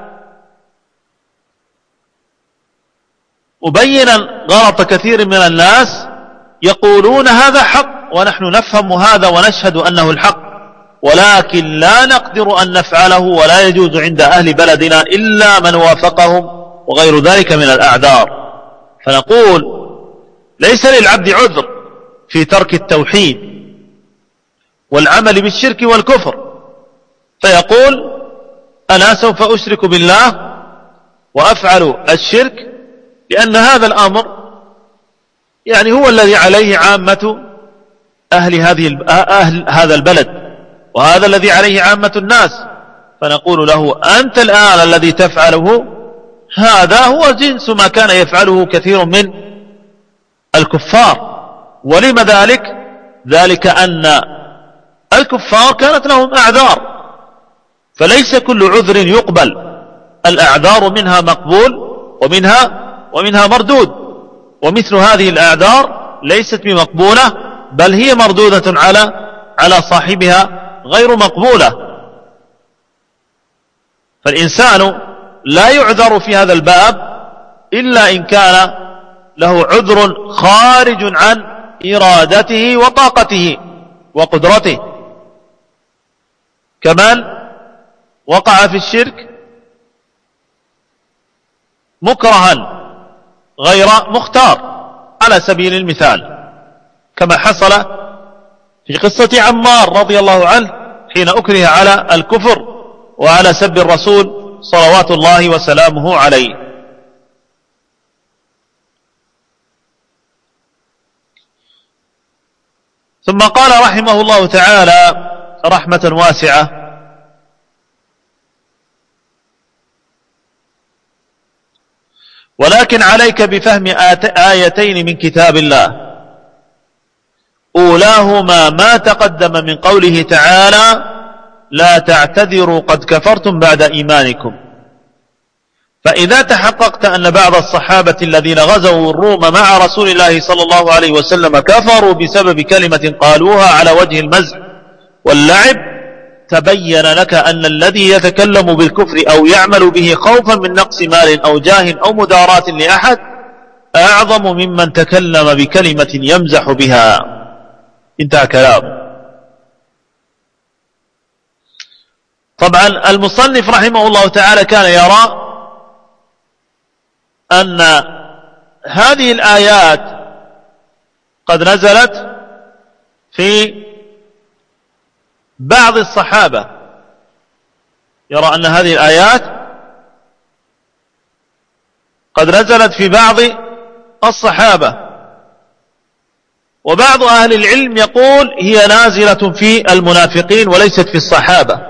مبينا غلط كثير من الناس: يقولون هذا حق ونحن نفهم هذا ونشهد أنه الحق، ولكن لا نقدر أن نفعله، ولا يجوز عند أهل بلدنا إلا من وافقهم، وغير ذلك من الأعذار. فنقول: ليس للعبد عذر في ترك التوحيد والعمل بالشرك والكفر، فيقول: أنا سوف أشرك بالله وأفعل الشرك، لأن هذا الأمر يعني هو الذي عليه عامة أهل هذا البلد، وهذا الذي عليه عامة الناس. فنقول له: أنت الآن الذي تفعله هذا هو جنس ما كان يفعله كثير من الكفار. ولم ذلك؟ ذلك أن الكفار كانت لهم أعذار، فليس كل عذر يقبل، الأعذار منها مقبول ومنها مردود، ومثل هذه الأعذار ليست بمقبولة، بل هي مردودة على صاحبها غير مقبولة. فالإنسان لا يعذر في هذا الباب إلا إن كان له عذر خارج عن إرادته وطاقته وقدرته، كمن وقع في الشرك مكرها غير مختار على سبيل المثال، كما حصل في قصة عمار رضي الله عنه حين أكره على الكفر وعلى سب الرسول صلوات الله وسلامه عليه. ثم قال رحمه الله تعالى رحمة واسعة: ولكن عليك بفهم آيتين من كتاب الله، أولاهما ما تقدم من قوله تعالى: لا تعتذروا قد كفرتم بعد إيمانكم. فإذا تحققت أن بعض الصحابة الذين غزوا الروم مع رسول الله صلى الله عليه وسلم كفروا بسبب كلمة قالوها على وجه المزح واللعب، تبين لك أن الذي يتكلم بالكفر أو يعمل به خوفا من نقص مال أو جاه أو مداراة لأحد أعظم ممن تكلم بكلمة يمزح بها. انتهى كلام. طبعا المصنف رحمه الله تعالى كان يرى أن هذه الآيات قد نزلت في بعض الصحابة، يرى أن هذه الآيات قد نزلت في بعض الصحابة، وبعض أهل العلم يقول هي نازلة في المنافقين وليست في الصحابة،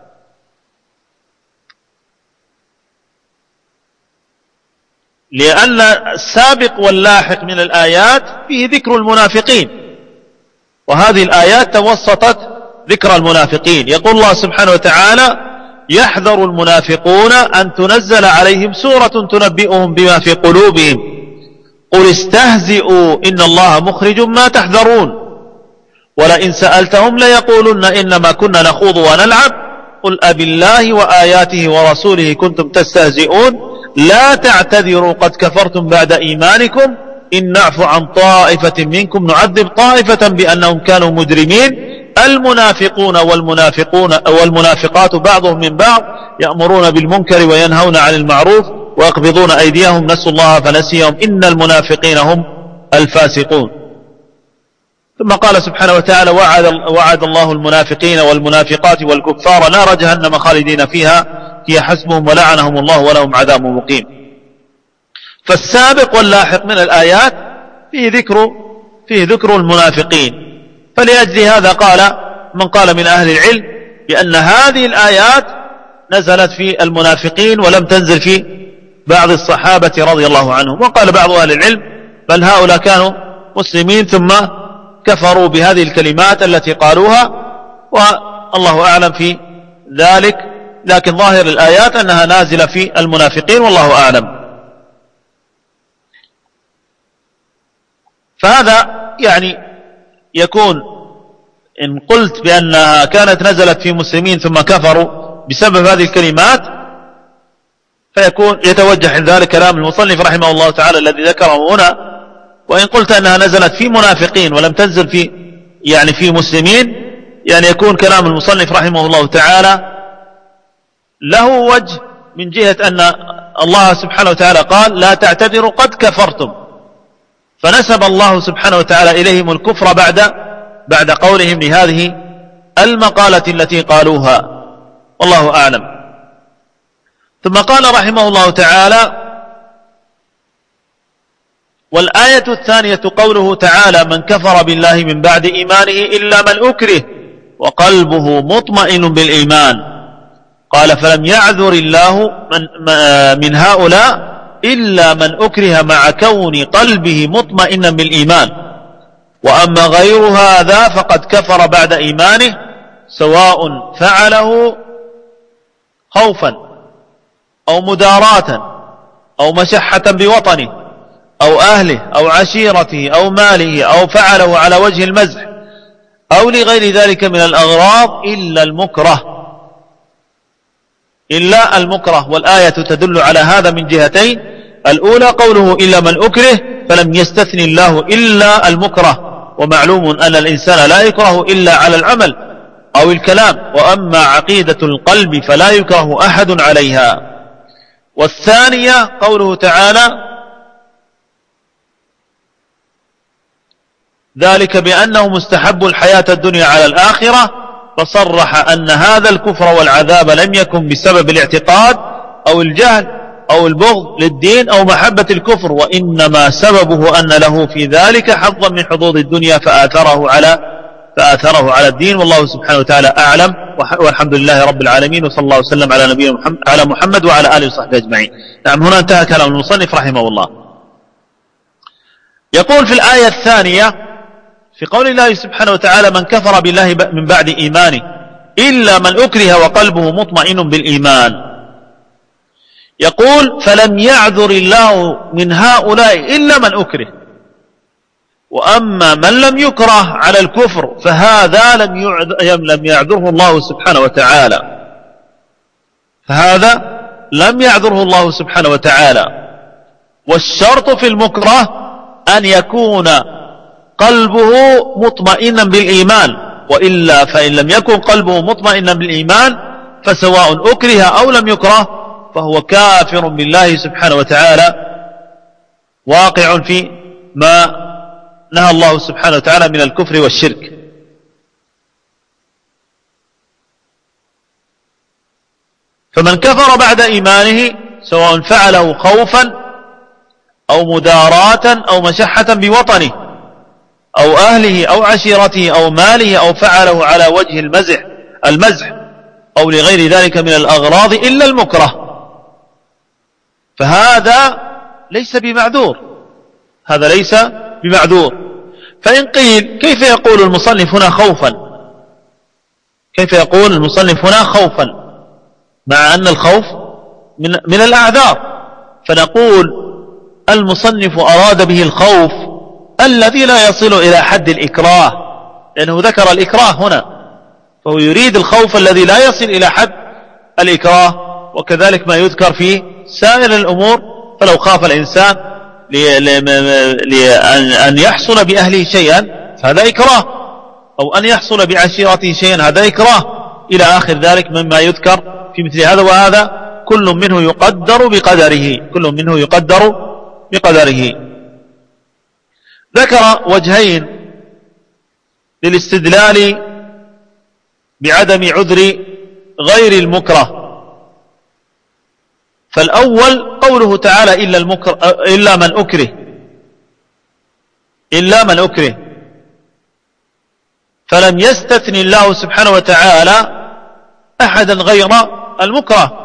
لأن السابق واللاحق من الآيات فيه ذكر المنافقين، وهذه الآيات توسطت ذكر المنافقين. يقول الله سبحانه وتعالى: يحذر المنافقون أن تنزل عليهم سورة تنبئهم بما في قلوبهم قل استهزئوا إن الله مخرج ما تحذرون ولئن سألتهم ليقولن إنما كنا نخوض ونلعب قل أبالله وآياته ورسوله كنتم تستهزئون لا تعتذروا قد كفرتم بعد إيمانكم إن نعفو عن طائفة منكم نعذب طائفة بأنهم كانوا مجرمين المنافقون والمنافقات بعضهم من بعض يأمرون بالمنكر وينهون عن المعروف ويقبضون أيديهم نسوا الله فنسيهم إن المنافقين هم الفاسقون. ثم قال سبحانه وتعالى وعد الله المنافقين والمنافقات والكفار نار جهنم خالدين فيها هي حسبهم ولعنهم الله ولهم عذاب مقيم. فالسابق واللاحق من الآيات فيه ذكر المنافقين. فلأجل هذا قال من قال من أهل العلم بأن هذه الآيات نزلت في المنافقين ولم تنزل في بعض الصحابة رضي الله عنهم. وقال بعض أهل العلم بل هؤلاء كانوا مسلمين ثم كفروا بهذه الكلمات التي قالوها، والله أعلم في ذلك، لكن ظاهر الآيات أنها نازلة في المنافقين والله أعلم. فهذا يعني يكون إن قلت بأنها كانت نزلت في مسلمين ثم كفروا بسبب هذه الكلمات فيكون يتوجه عند ذلك كلام المصنف رحمه الله تعالى الذي ذكره هنا. وإن قلت أنها نزلت في منافقين ولم تنزل في مسلمين يعني يكون كلام المصنف رحمه الله تعالى له وجه من جهة أن الله سبحانه وتعالى قال لا تعتذروا قد كفرتم، فنسب الله سبحانه وتعالى إليهم الكفر بعد قولهم لهذه المقالة التي قالوها والله أعلم. ثم قال رحمه الله تعالى والآية الثانية قوله تعالى من كفر بالله من بعد إيمانه إلا من أكره وقلبه مطمئن بالإيمان. قال فلم يعذر الله من هؤلاء إلا من أكره مع كون قلبه مطمئنا بالإيمان، وأما غير هذا فقد كفر بعد إيمانه سواء فعله خوفا أو مداراة أو مشحة بوطنه أو أهله أو عشيرته أو ماله أو فعله على وجه المزح أو لغير ذلك من الأغراض إلا المكره. والآية تدل على هذا من جهتين: الأولى قوله إلا من أكره، فلم يستثني الله إلا المكره، ومعلوم أن الإنسان لا يكره إلا على العمل أو الكلام، وأما عقيدة القلب فلا يكره أحد عليها. والثانية قوله تعالى ذلك بأنه مستحب الحياة الدنيا على الآخرة، فصرح أن هذا الكفر والعذاب لم يكن بسبب الاعتقاد أو الجهل أو البغض للدين أو محبة الكفر، وإنما سببه أن له في ذلك حظا من حظوظ الدنيا فآثره على الدين. والله سبحانه وتعالى أعلم، والحمد لله رب العالمين، وصلى الله وسلم على نبينا محمد وعلى آله وصحبه أجمعين. نعم، هنا انتهى كلام المصنف رحمه الله. يقول في الآية الثانية في قول الله سبحانه وتعالى من كفر بالله من بعد إيمانه إلا من أكره وقلبه مطمئن بالإيمان، يقول فلم يعذر الله من هؤلاء إلا من أكره، وأما من لم يكره على الكفر فهذا لم يعذره الله سبحانه وتعالى، والشرط في المكره أن يكون قلبه مطمئنا بالإيمان، وإلا فإن لم يكن قلبه مطمئنا بالإيمان فسواء أكره أو لم يكره فهو كافر بالله سبحانه وتعالى واقع في ما نهى الله سبحانه وتعالى من الكفر والشرك. فمن كفر بعد إيمانه سواء فعله خوفا أو مداراة أو مشحة بوطنه أو أهله أو عشيرته أو ماله أو فعله على وجه المزح أو لغير ذلك من الأغراض إلا المكره، فهذا ليس بمعذور. فإن قيل كيف يقول المصنف هنا خوفا مع أن الخوف من الأعذار؟ فنقول المصنف أراد به الخوف الذي لا يصل إلى حد الإكراه، لأنه ذكر الإكراه هنا، فهو يريد الخوف الذي لا يصل إلى حد الإكراه. وكذلك ما يذكر في سائر الأمور، فلو خاف الإنسان لأن يحصل بأهله شيئا فهذا إكراه، أو أن يحصل بعشيرته شيئا هذا إكراه إلى آخر ذلك مما يذكر في مثل هذا. وهذا كل منه يقدر بقدره، كل منه يقدر بقدره. ذكر وجهين للاستدلال بعدم عذر غير المكره. فالأول قوله تعالى إلا من أكره، فلم يستثني الله سبحانه وتعالى أحدا غير المكره.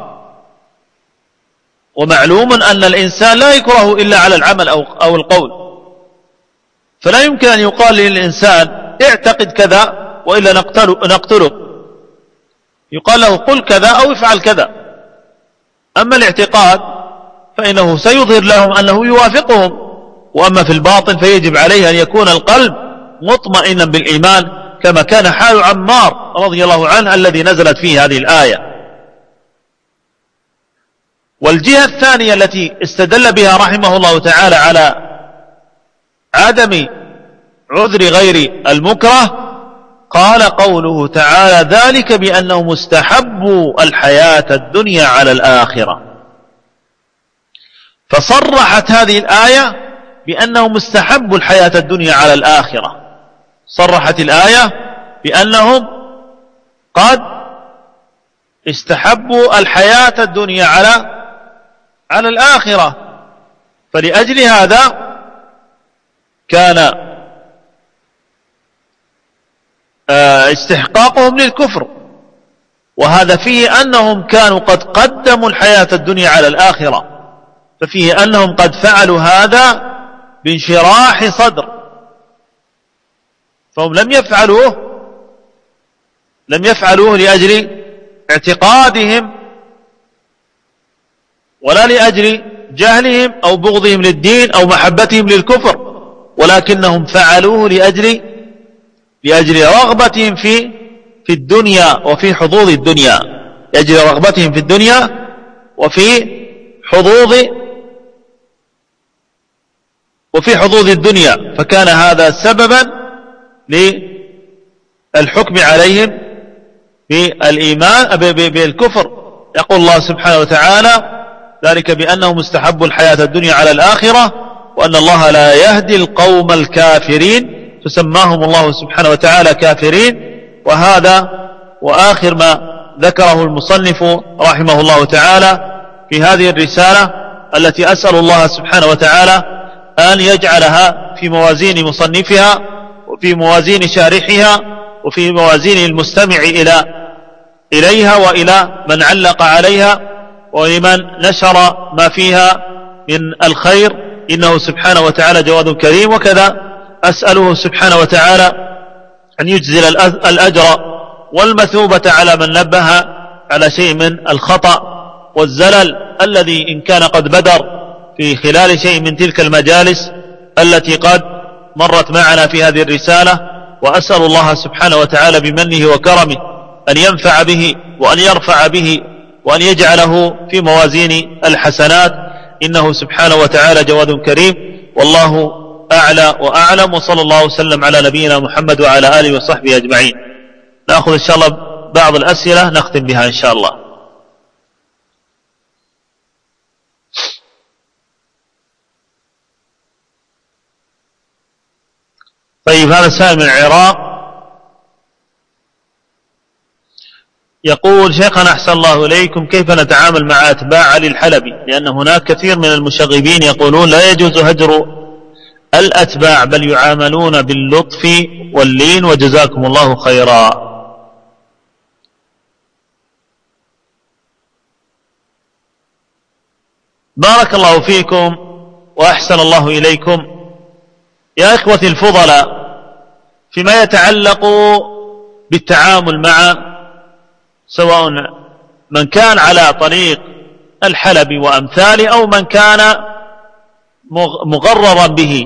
ومعلوم أن الإنسان لا يكره إلا على العمل أو القول، فلا يمكن أن يقال للإنسان اعتقد كذا وإلا نقتله، يقال له قل كذا أو افعل كذا. أما الاعتقاد فإنه سيظهر لهم أنه يوافقهم، وأما في الباطن فيجب عليه أن يكون القلب مطمئنا بالإيمان كما كان حال عمار رضي الله عنه الذي نزلت فيه هذه الآية. والجهة الثانية التي استدل بها رحمه الله تعالى على عدم عذر غير المكره قال قوله تعالى ذلك بأنه مستحب الحياة الدنيا على الآخرة. فصرحت هذه الآية بأنه مستحب الحياة الدنيا على الآخرة، صرحت الآية بأنهم قد استحبوا الحياة الدنيا على الآخرة. فلأجل هذا كان استحقاقهم للكفر، وهذا فيه أنهم كانوا قد قدموا الحياة الدنيا على الآخرة، ففيه أنهم قد فعلوا هذا بانشراح صدر، فهم لم يفعلوه لأجل اعتقادهم ولا لأجل جهلهم أو بغضهم للدين أو محبتهم للكفر، ولكنهم فعلوه لأجل رغبتهم في الدنيا وفي حظوظ الدنيا، لأجل رغبتهم في الدنيا وفي حظوظ الدنيا. فكان هذا سببا للحكم عليهم بالإيمان بالكفر. يقول الله سبحانه وتعالى ذلك بأنهم استحبوا الحياة الدنيا على الآخرة وأن الله لا يهدي القوم الكافرين، فسماهم الله سبحانه وتعالى كافرين. وهذا وآخر ما ذكره المصنف رحمه الله تعالى في هذه الرسالة التي أسأل الله سبحانه وتعالى أن يجعلها في موازين مصنفها وفي موازين شارحها وفي موازين المستمع إليها وإلى من علق عليها ولمن نشر ما فيها من الخير، إنه سبحانه وتعالى جواد كريم. وكذا أسأله سبحانه وتعالى أن يجزل الأجر والمثوبة على من نبه على شيء من الخطأ والزلل الذي إن كان قد بدر في خلال شيء من تلك المجالس التي قد مرت معنا في هذه الرسالة. وأسأل الله سبحانه وتعالى بمنه وكرمه أن ينفع به وأن يرفع به وأن يجعله في موازين الحسنات، إنه سبحانه وتعالى جواد كريم. والله أعلى وأعلم، وصلى الله وسلم على نبينا محمد وعلى آله وصحبه أجمعين. نأخذ إن شاء الله بعض الأسئلة نختم بها إن شاء الله. طيب، هذا سائل من العراق يقول: شيخنا أحسن الله إليكم، كيف نتعامل مع أتباع علي الحلبي؟ لأن هناك كثير من المشغبين يقولون لا يجوز هجر الأتباع بل يعاملون باللطف واللين، وجزاكم الله خيرا. بارك الله فيكم وأحسن الله إليكم. يا إخوتي الفضلاء، فيما يتعلق بالتعامل مع سواء من كان على طريق الحلبي وأمثاله أو من كان مغررا به،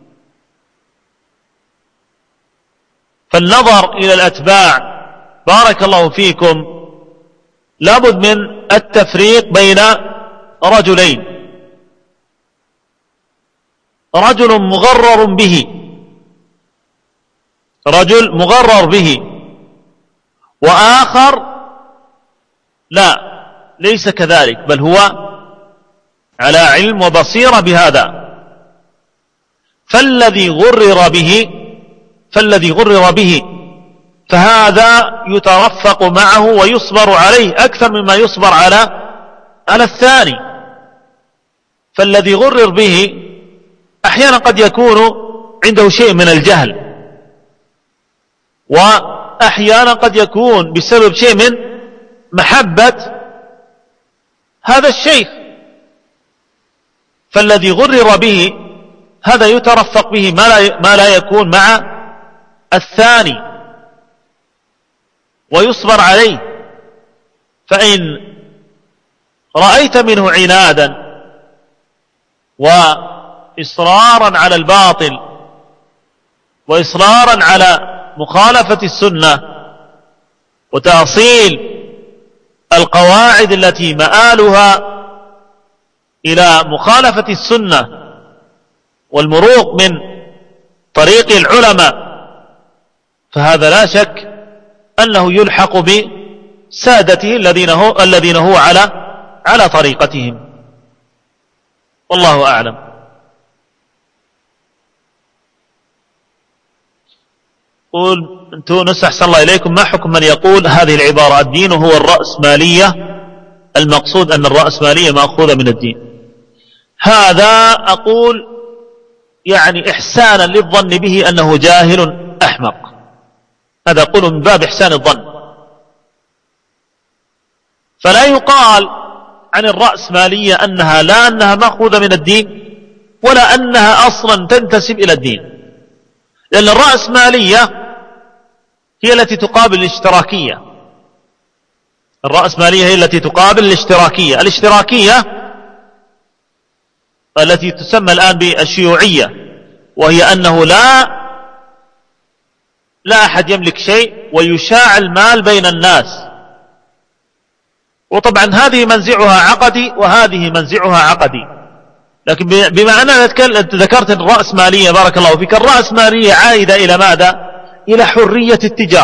فالنظر إلى الأتباع بارك الله فيكم لابد من التفريق بين رجلين: رجل مغرر به، رجل مغرر به، وآخر لا ليس كذلك، بل هو على علم وبصيرة بهذا. فالذي غرر به فهذا يترفق معه ويصبر عليه أكثر مما يصبر على الثاني. فالذي غرر به أحيانا قد يكون عنده شيء من الجهل، وأحيانا قد يكون بسبب شيء من محبة هذا الشيخ. فالذي غرر به هذا يترفق به ما لا يكون مع الثاني ويصبر عليه. فإن رأيت منه عنادا وإصرارا على الباطل وإصرارا على مخالفة السنة وتأصيل القواعد التي مآلها إلى مخالفة السنة والمروق من طريق العلماء، فهذا لا شك أنه يلحق بسادته الذين هو على طريقتهم، والله أعلم. قول تونس أحسن الله إليكم، ما حكم من يقول هذه العبارة الدين هو الرأسمالية، المقصود أن الرأسمالية مأخوذة من الدين؟ هذا أقول يعني إحسانا للظن به أنه جاهل أحمق، هذا أقول من باب إحسان الظن. فلا يقال عن الرأسمالية أنها مأخوذة من الدين ولا أنها أصلا تنتسب إلى الدين، لأن الرأسمالية هي التي تقابل الاشتراكية. الرأسمالية هي التي تقابل الاشتراكية التي تسمى الآن بالشيوعية، وهي أنه لا أحد يملك شيء ويشاع المال بين الناس. وطبعا هذه منزعها عقدي وهذه منزعها عقدي، لكن بما أننا ذكرت الرأسمالية بارك الله فيك، الرأسمالية عائدة إلى ماذا؟ إلى حرية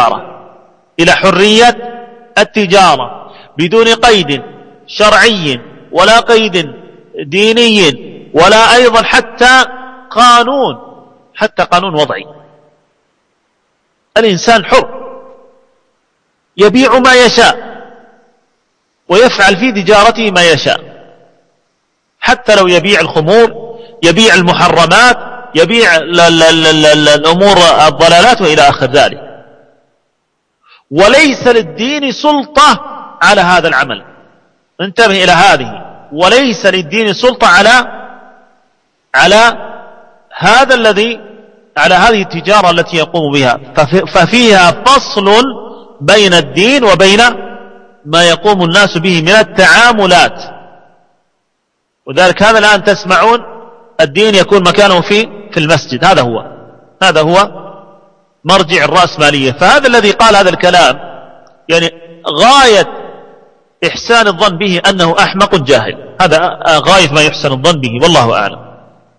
التجارة بدون قيد شرعي ولا قيد ديني ولا أيضا حتى قانون وضعي. الإنسان حر يبيع ما يشاء ويفعل في تجارته ما يشاء، حتى لو يبيع الخمور، يبيع المحرمات، يبيع الأمور الضلالات وإلى آخر ذلك، وليس للدين سلطة على هذا العمل. انتبه إلى هذه، وليس للدين سلطة على هذه التجارة التي يقوم بها، ففيها فصل بين الدين وبين ما يقوم الناس به من التعاملات. وذلك هذا الآن تسمعون الدين يكون مكانه في المسجد، هذا هو مرجع الرأسمالية. فهذا الذي قال هذا الكلام يعني غاية إحسان الظن به أنه أحمق جاهل، هذا غاية ما يحسن الظن به، والله أعلم.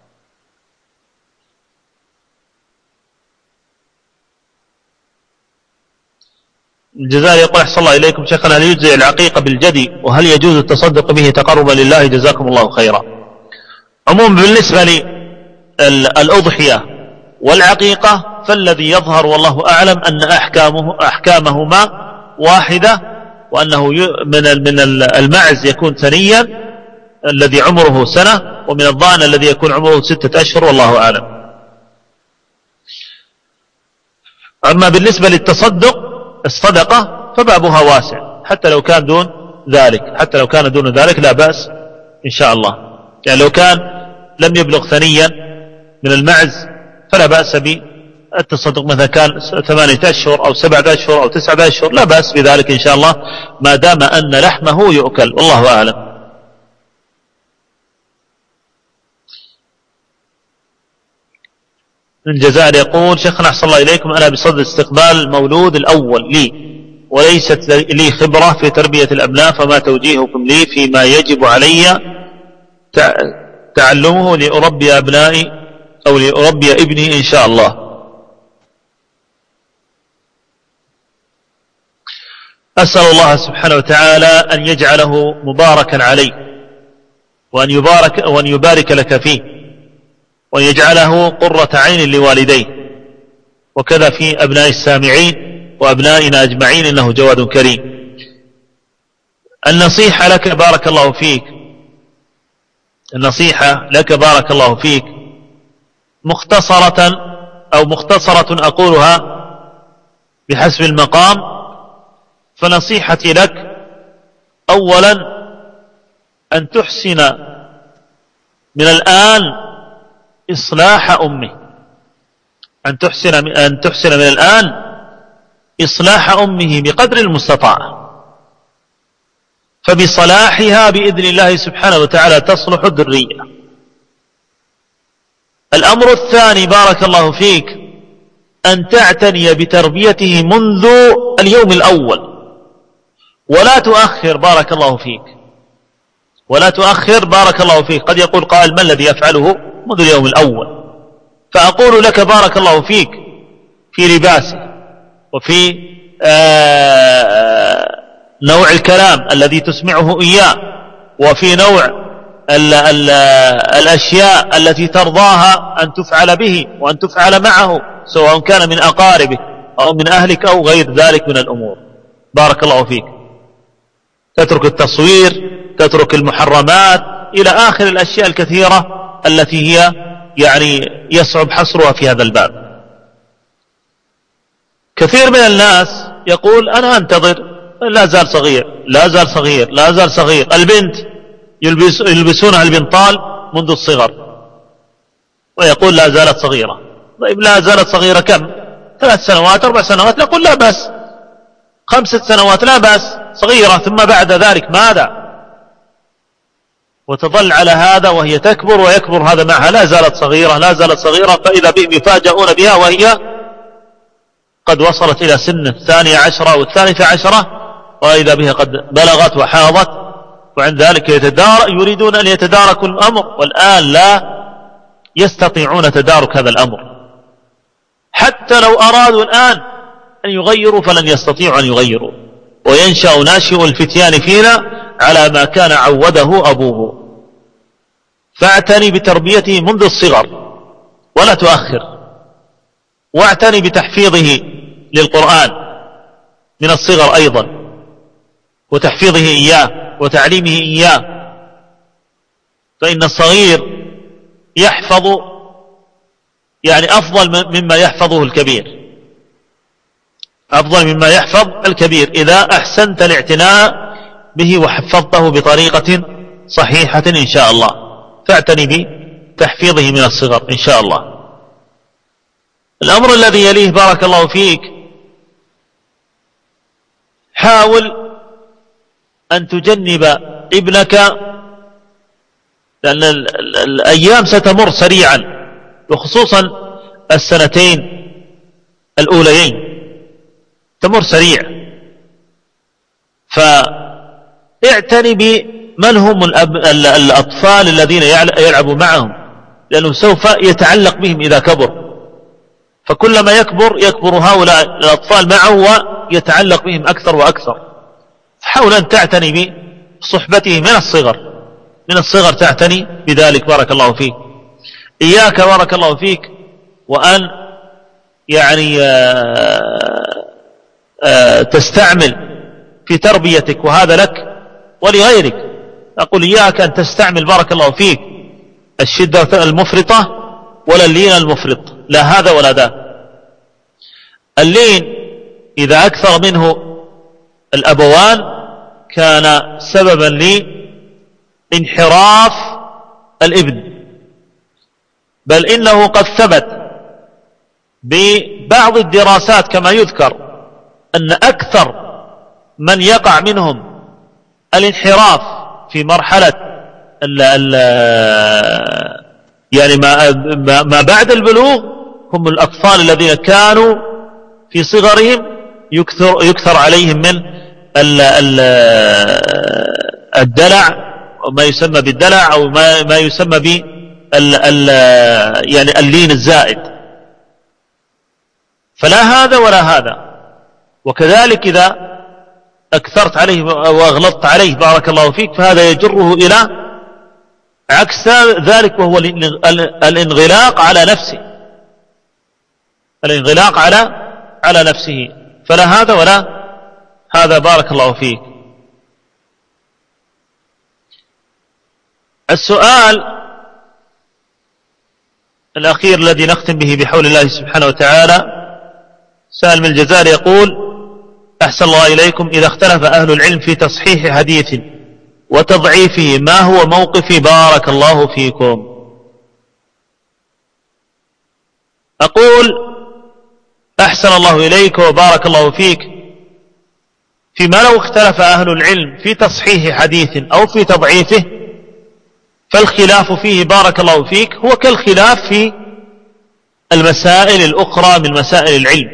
الجزائري يقول أحسن الله إليكم شيخنا، هل يجزي العقيقة بالجدي وهل يجوز التصدق به تقربا لله؟ جزاكم الله خيرا. عموما بالنسبة للأضحية والعقيقة فالذي يظهر والله أعلم أن أحكامهما واحدة، وأنه من المعز يكون ثنيا الذي عمره سنة، ومن الضأن الذي يكون عمره 6 أشهر، والله أعلم. أما بالنسبة للتصدق الصدقة فبابها واسع، حتى لو كان دون ذلك لا بأس إن شاء الله. يعني لو كان لم يبلغ ثنيا من المعز فلا بأس بالتصدق، مثلا كان 8 أشهر أو 7 أشهر أو 9 أشهر لا بأس بذلك إن شاء الله، ما دام أن لحمه يؤكل، والله أعلم. الجزائر يقول شيخنا أحسن الله إليكم، أنا بصدد استقبال المولود الأول لي وليست لي خبرة في تربية الأبناء، فما توجيهكم لي فيما يجب علي تعلمه لأربي أبنائي أو لأربي ابني إن شاء الله؟ أسأل الله سبحانه وتعالى أن يجعله مباركا عليه، وأن يبارك لك فيه، وأن يجعله قرة عين لوالديه، وكذا في أبناء السامعين وأبنائنا أجمعين، إنه جواد كريم. النصيحة لك بارك الله فيك، النصيحة لك بارك الله فيك مختصرة أقولها بحسب المقام. فنصيحتي لك أولا أن تحسن من الآن إصلاح أمه، أن تحسن من الآن إصلاح أمه بقدر المستطاع، فبصلاحها بإذن الله سبحانه وتعالى تصلح الذرية. الأمر الثاني بارك الله فيك أن تعتني بتربيته منذ اليوم الأول، ولا تؤخر بارك الله فيك، ولا تؤخر بارك الله فيك. قد يقول قائل: ما الذي يفعله منذ اليوم الأول؟ فأقول لك بارك الله فيك في لباسه، وفي نوع الكلام الذي تسمعه إياه، وفي نوع الأشياء التي ترضاها أن تفعل به وأن تفعل معه، سواء كان من أقاربك أو من أهلك أو غير ذلك من الأمور. بارك الله فيك. تترك التصوير، تترك المحرمات، إلى آخر الأشياء الكثيرة التي هي يعني يصعب حصرها في هذا الباب. كثير من الناس يقول: أنا أنتظر، لا زال صغير، لا زال صغير، لا زال صغير. البنت يلبسونها البنطال منذ الصغر، ويقول: لا زالت صغيرة. طيب لا زالت صغيرة كم؟ 3 سنوات 4 سنوات، نقول لا بأس. 5 سنوات لا بأس، صغيرة. ثم بعد ذلك ماذا؟ وتظل على هذا وهي تكبر ويكبر هذا معها، لا زالت صغيرة، لا زالت صغيرة. فإذا بهم يفاجئون بها وهي قد وصلت إلى سن 12 أو 13، وإذا بها قد بلغت وحاضت، وعند ذلك يريدون أن يتداركوا الأمر، والآن لا يستطيعون تدارك هذا الأمر. حتى لو أرادوا الآن أن يغيروا فلن يستطيعوا أن يغيروا، وينشأ ناشئ الفتيان فينا على ما كان عوده أبوه. فاعتني بتربيته منذ الصغر ولا تؤخر، واعتني بتحفيظه للقرآن من الصغر أيضا، وتحفيظه إياه وتعليمه إياه. فإن الصغير يحفظ يعني أفضل مما يحفظه الكبير، أفضل مما يحفظ الكبير إذا أحسنت الاعتناء به وحفظته بطريقة صحيحة إن شاء الله. فاعتني بتحفيظه من الصغر إن شاء الله. الأمر الذي يليه بارك الله فيك، حاول أن تجنب ابنك، لأن الأيام ستمر سريعا، وخصوصا السنتين الأوليين تمر سريع. فاعتني بمن هم الأطفال الذين يلعب معهم، لأنه سوف يتعلق بهم إذا كبر. فكلما يكبر هؤلاء الأطفال معه ويتعلق بهم أكثر وأكثر. فحاول أن تعتني بصحبته من الصغر تعتني بذلك بارك الله فيك. إياك بارك الله فيك وأن يعني تستعمل في تربيتك، وهذا لك ولغيرك. أقول إياك أن تستعمل بارك الله فيك الشدة المفرطة ولا اللين المفرط، لا هذا ولا ذا. اللين إذا أكثر منه الأبوان كان سببا لانحراف الابن، بل إنه قد ثبت ببعض الدراسات كما يذكر أن أكثر من يقع منهم الانحراف في مرحلة يعني ما بعد البلوغ هم الأطفال الذين كانوا في صغرهم يكثر عليهم من الدلع، وما يسمى بالدلع، أو ما يسمى ب يعني اللين الزائد. فلا هذا ولا هذا. وكذلك إذا أكثرت عليه وأغلطت عليه بارك الله فيك، فهذا يجره إلى عكس ذلك، وهو الانغلاق على نفسه، الانغلاق على نفسه، فلا هذا ولا هذا بارك الله فيك. السؤال الأخير الذي نختم به بحول الله سبحانه وتعالى، سائل من الجزائر يقول: أحسن الله إليكم، إذا اختلف أهل العلم في تصحيح حديث وتضعيفه ما هو موقفي بارك الله فيكم؟ أقول: أحسن الله إليك وبارك الله فيك، فيما لو اختلف أهل العلم في تصحيح حديث أو في تضعيفه فالخلاف فيه بارك الله فيك هو كالخلاف في المسائل الأخرى من مسائل العلم،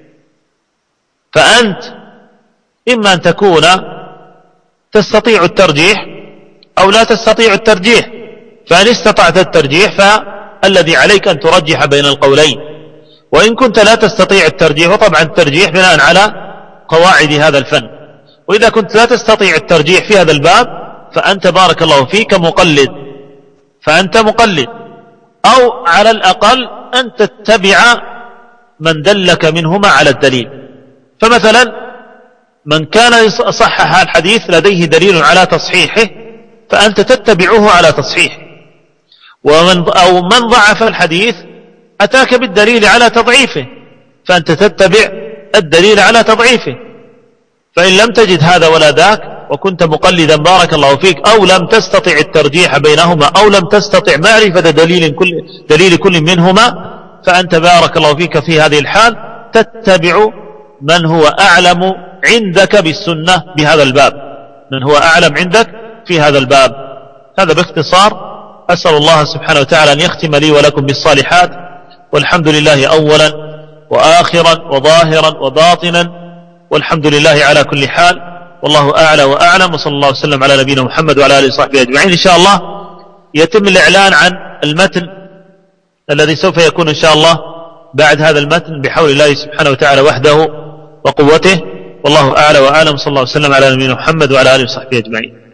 فأنت إما أن تكون تستطيع الترجيح أو لا تستطيع الترجيح، فإن استطعت الترجيح فالذي عليك أن ترجح بين القولين، وإن كنت لا تستطيع الترجيح، وطبعا الترجيح بناء على قواعد هذا الفن، وإذا كنت لا تستطيع الترجيح في هذا الباب فأنت بارك الله فيك مقلد، فأنت مقلد، أو على الأقل أن تتبع من دلك منهما على الدليل. فمثلا من كان صحح الحديث لديه دليل على تصحيحه فأنت تتبعه على تصحيحه، أو من ضعف الحديث أتاك بالدليل على تضعيفه فأنت تتبع الدليل على تضعيفه. فإن لم تجد هذا ولا ذاك وكنت مقلدا بارك الله فيك، أو لم تستطع الترجيح بينهما، أو لم تستطع معرفة دليل كل منهما، فأنت بارك الله فيك في هذه الحال تتبع من هو أعلم عندك بالسنة بهذا الباب، من هو أعلم عندك في هذا الباب. هذا باختصار. أسأل الله سبحانه وتعالى أن يختم لي ولكم بالصالحات، والحمد لله أولا وآخرا وظاهرا وباطنا، والحمد لله على كل حال، والله أعلى وأعلم، وصلى الله وسلم على نبينا محمد وعلى آله وصحبه أجمعين. إن شاء الله يتم الإعلان عن المتن الذي سوف يكون إن شاء الله بعد هذا المتن بحول الله سبحانه وتعالى وحده وقوته، والله أعلى وأعلم، صلى الله وسلم على نبينا محمد وعلى آله وصحبه أجمعين.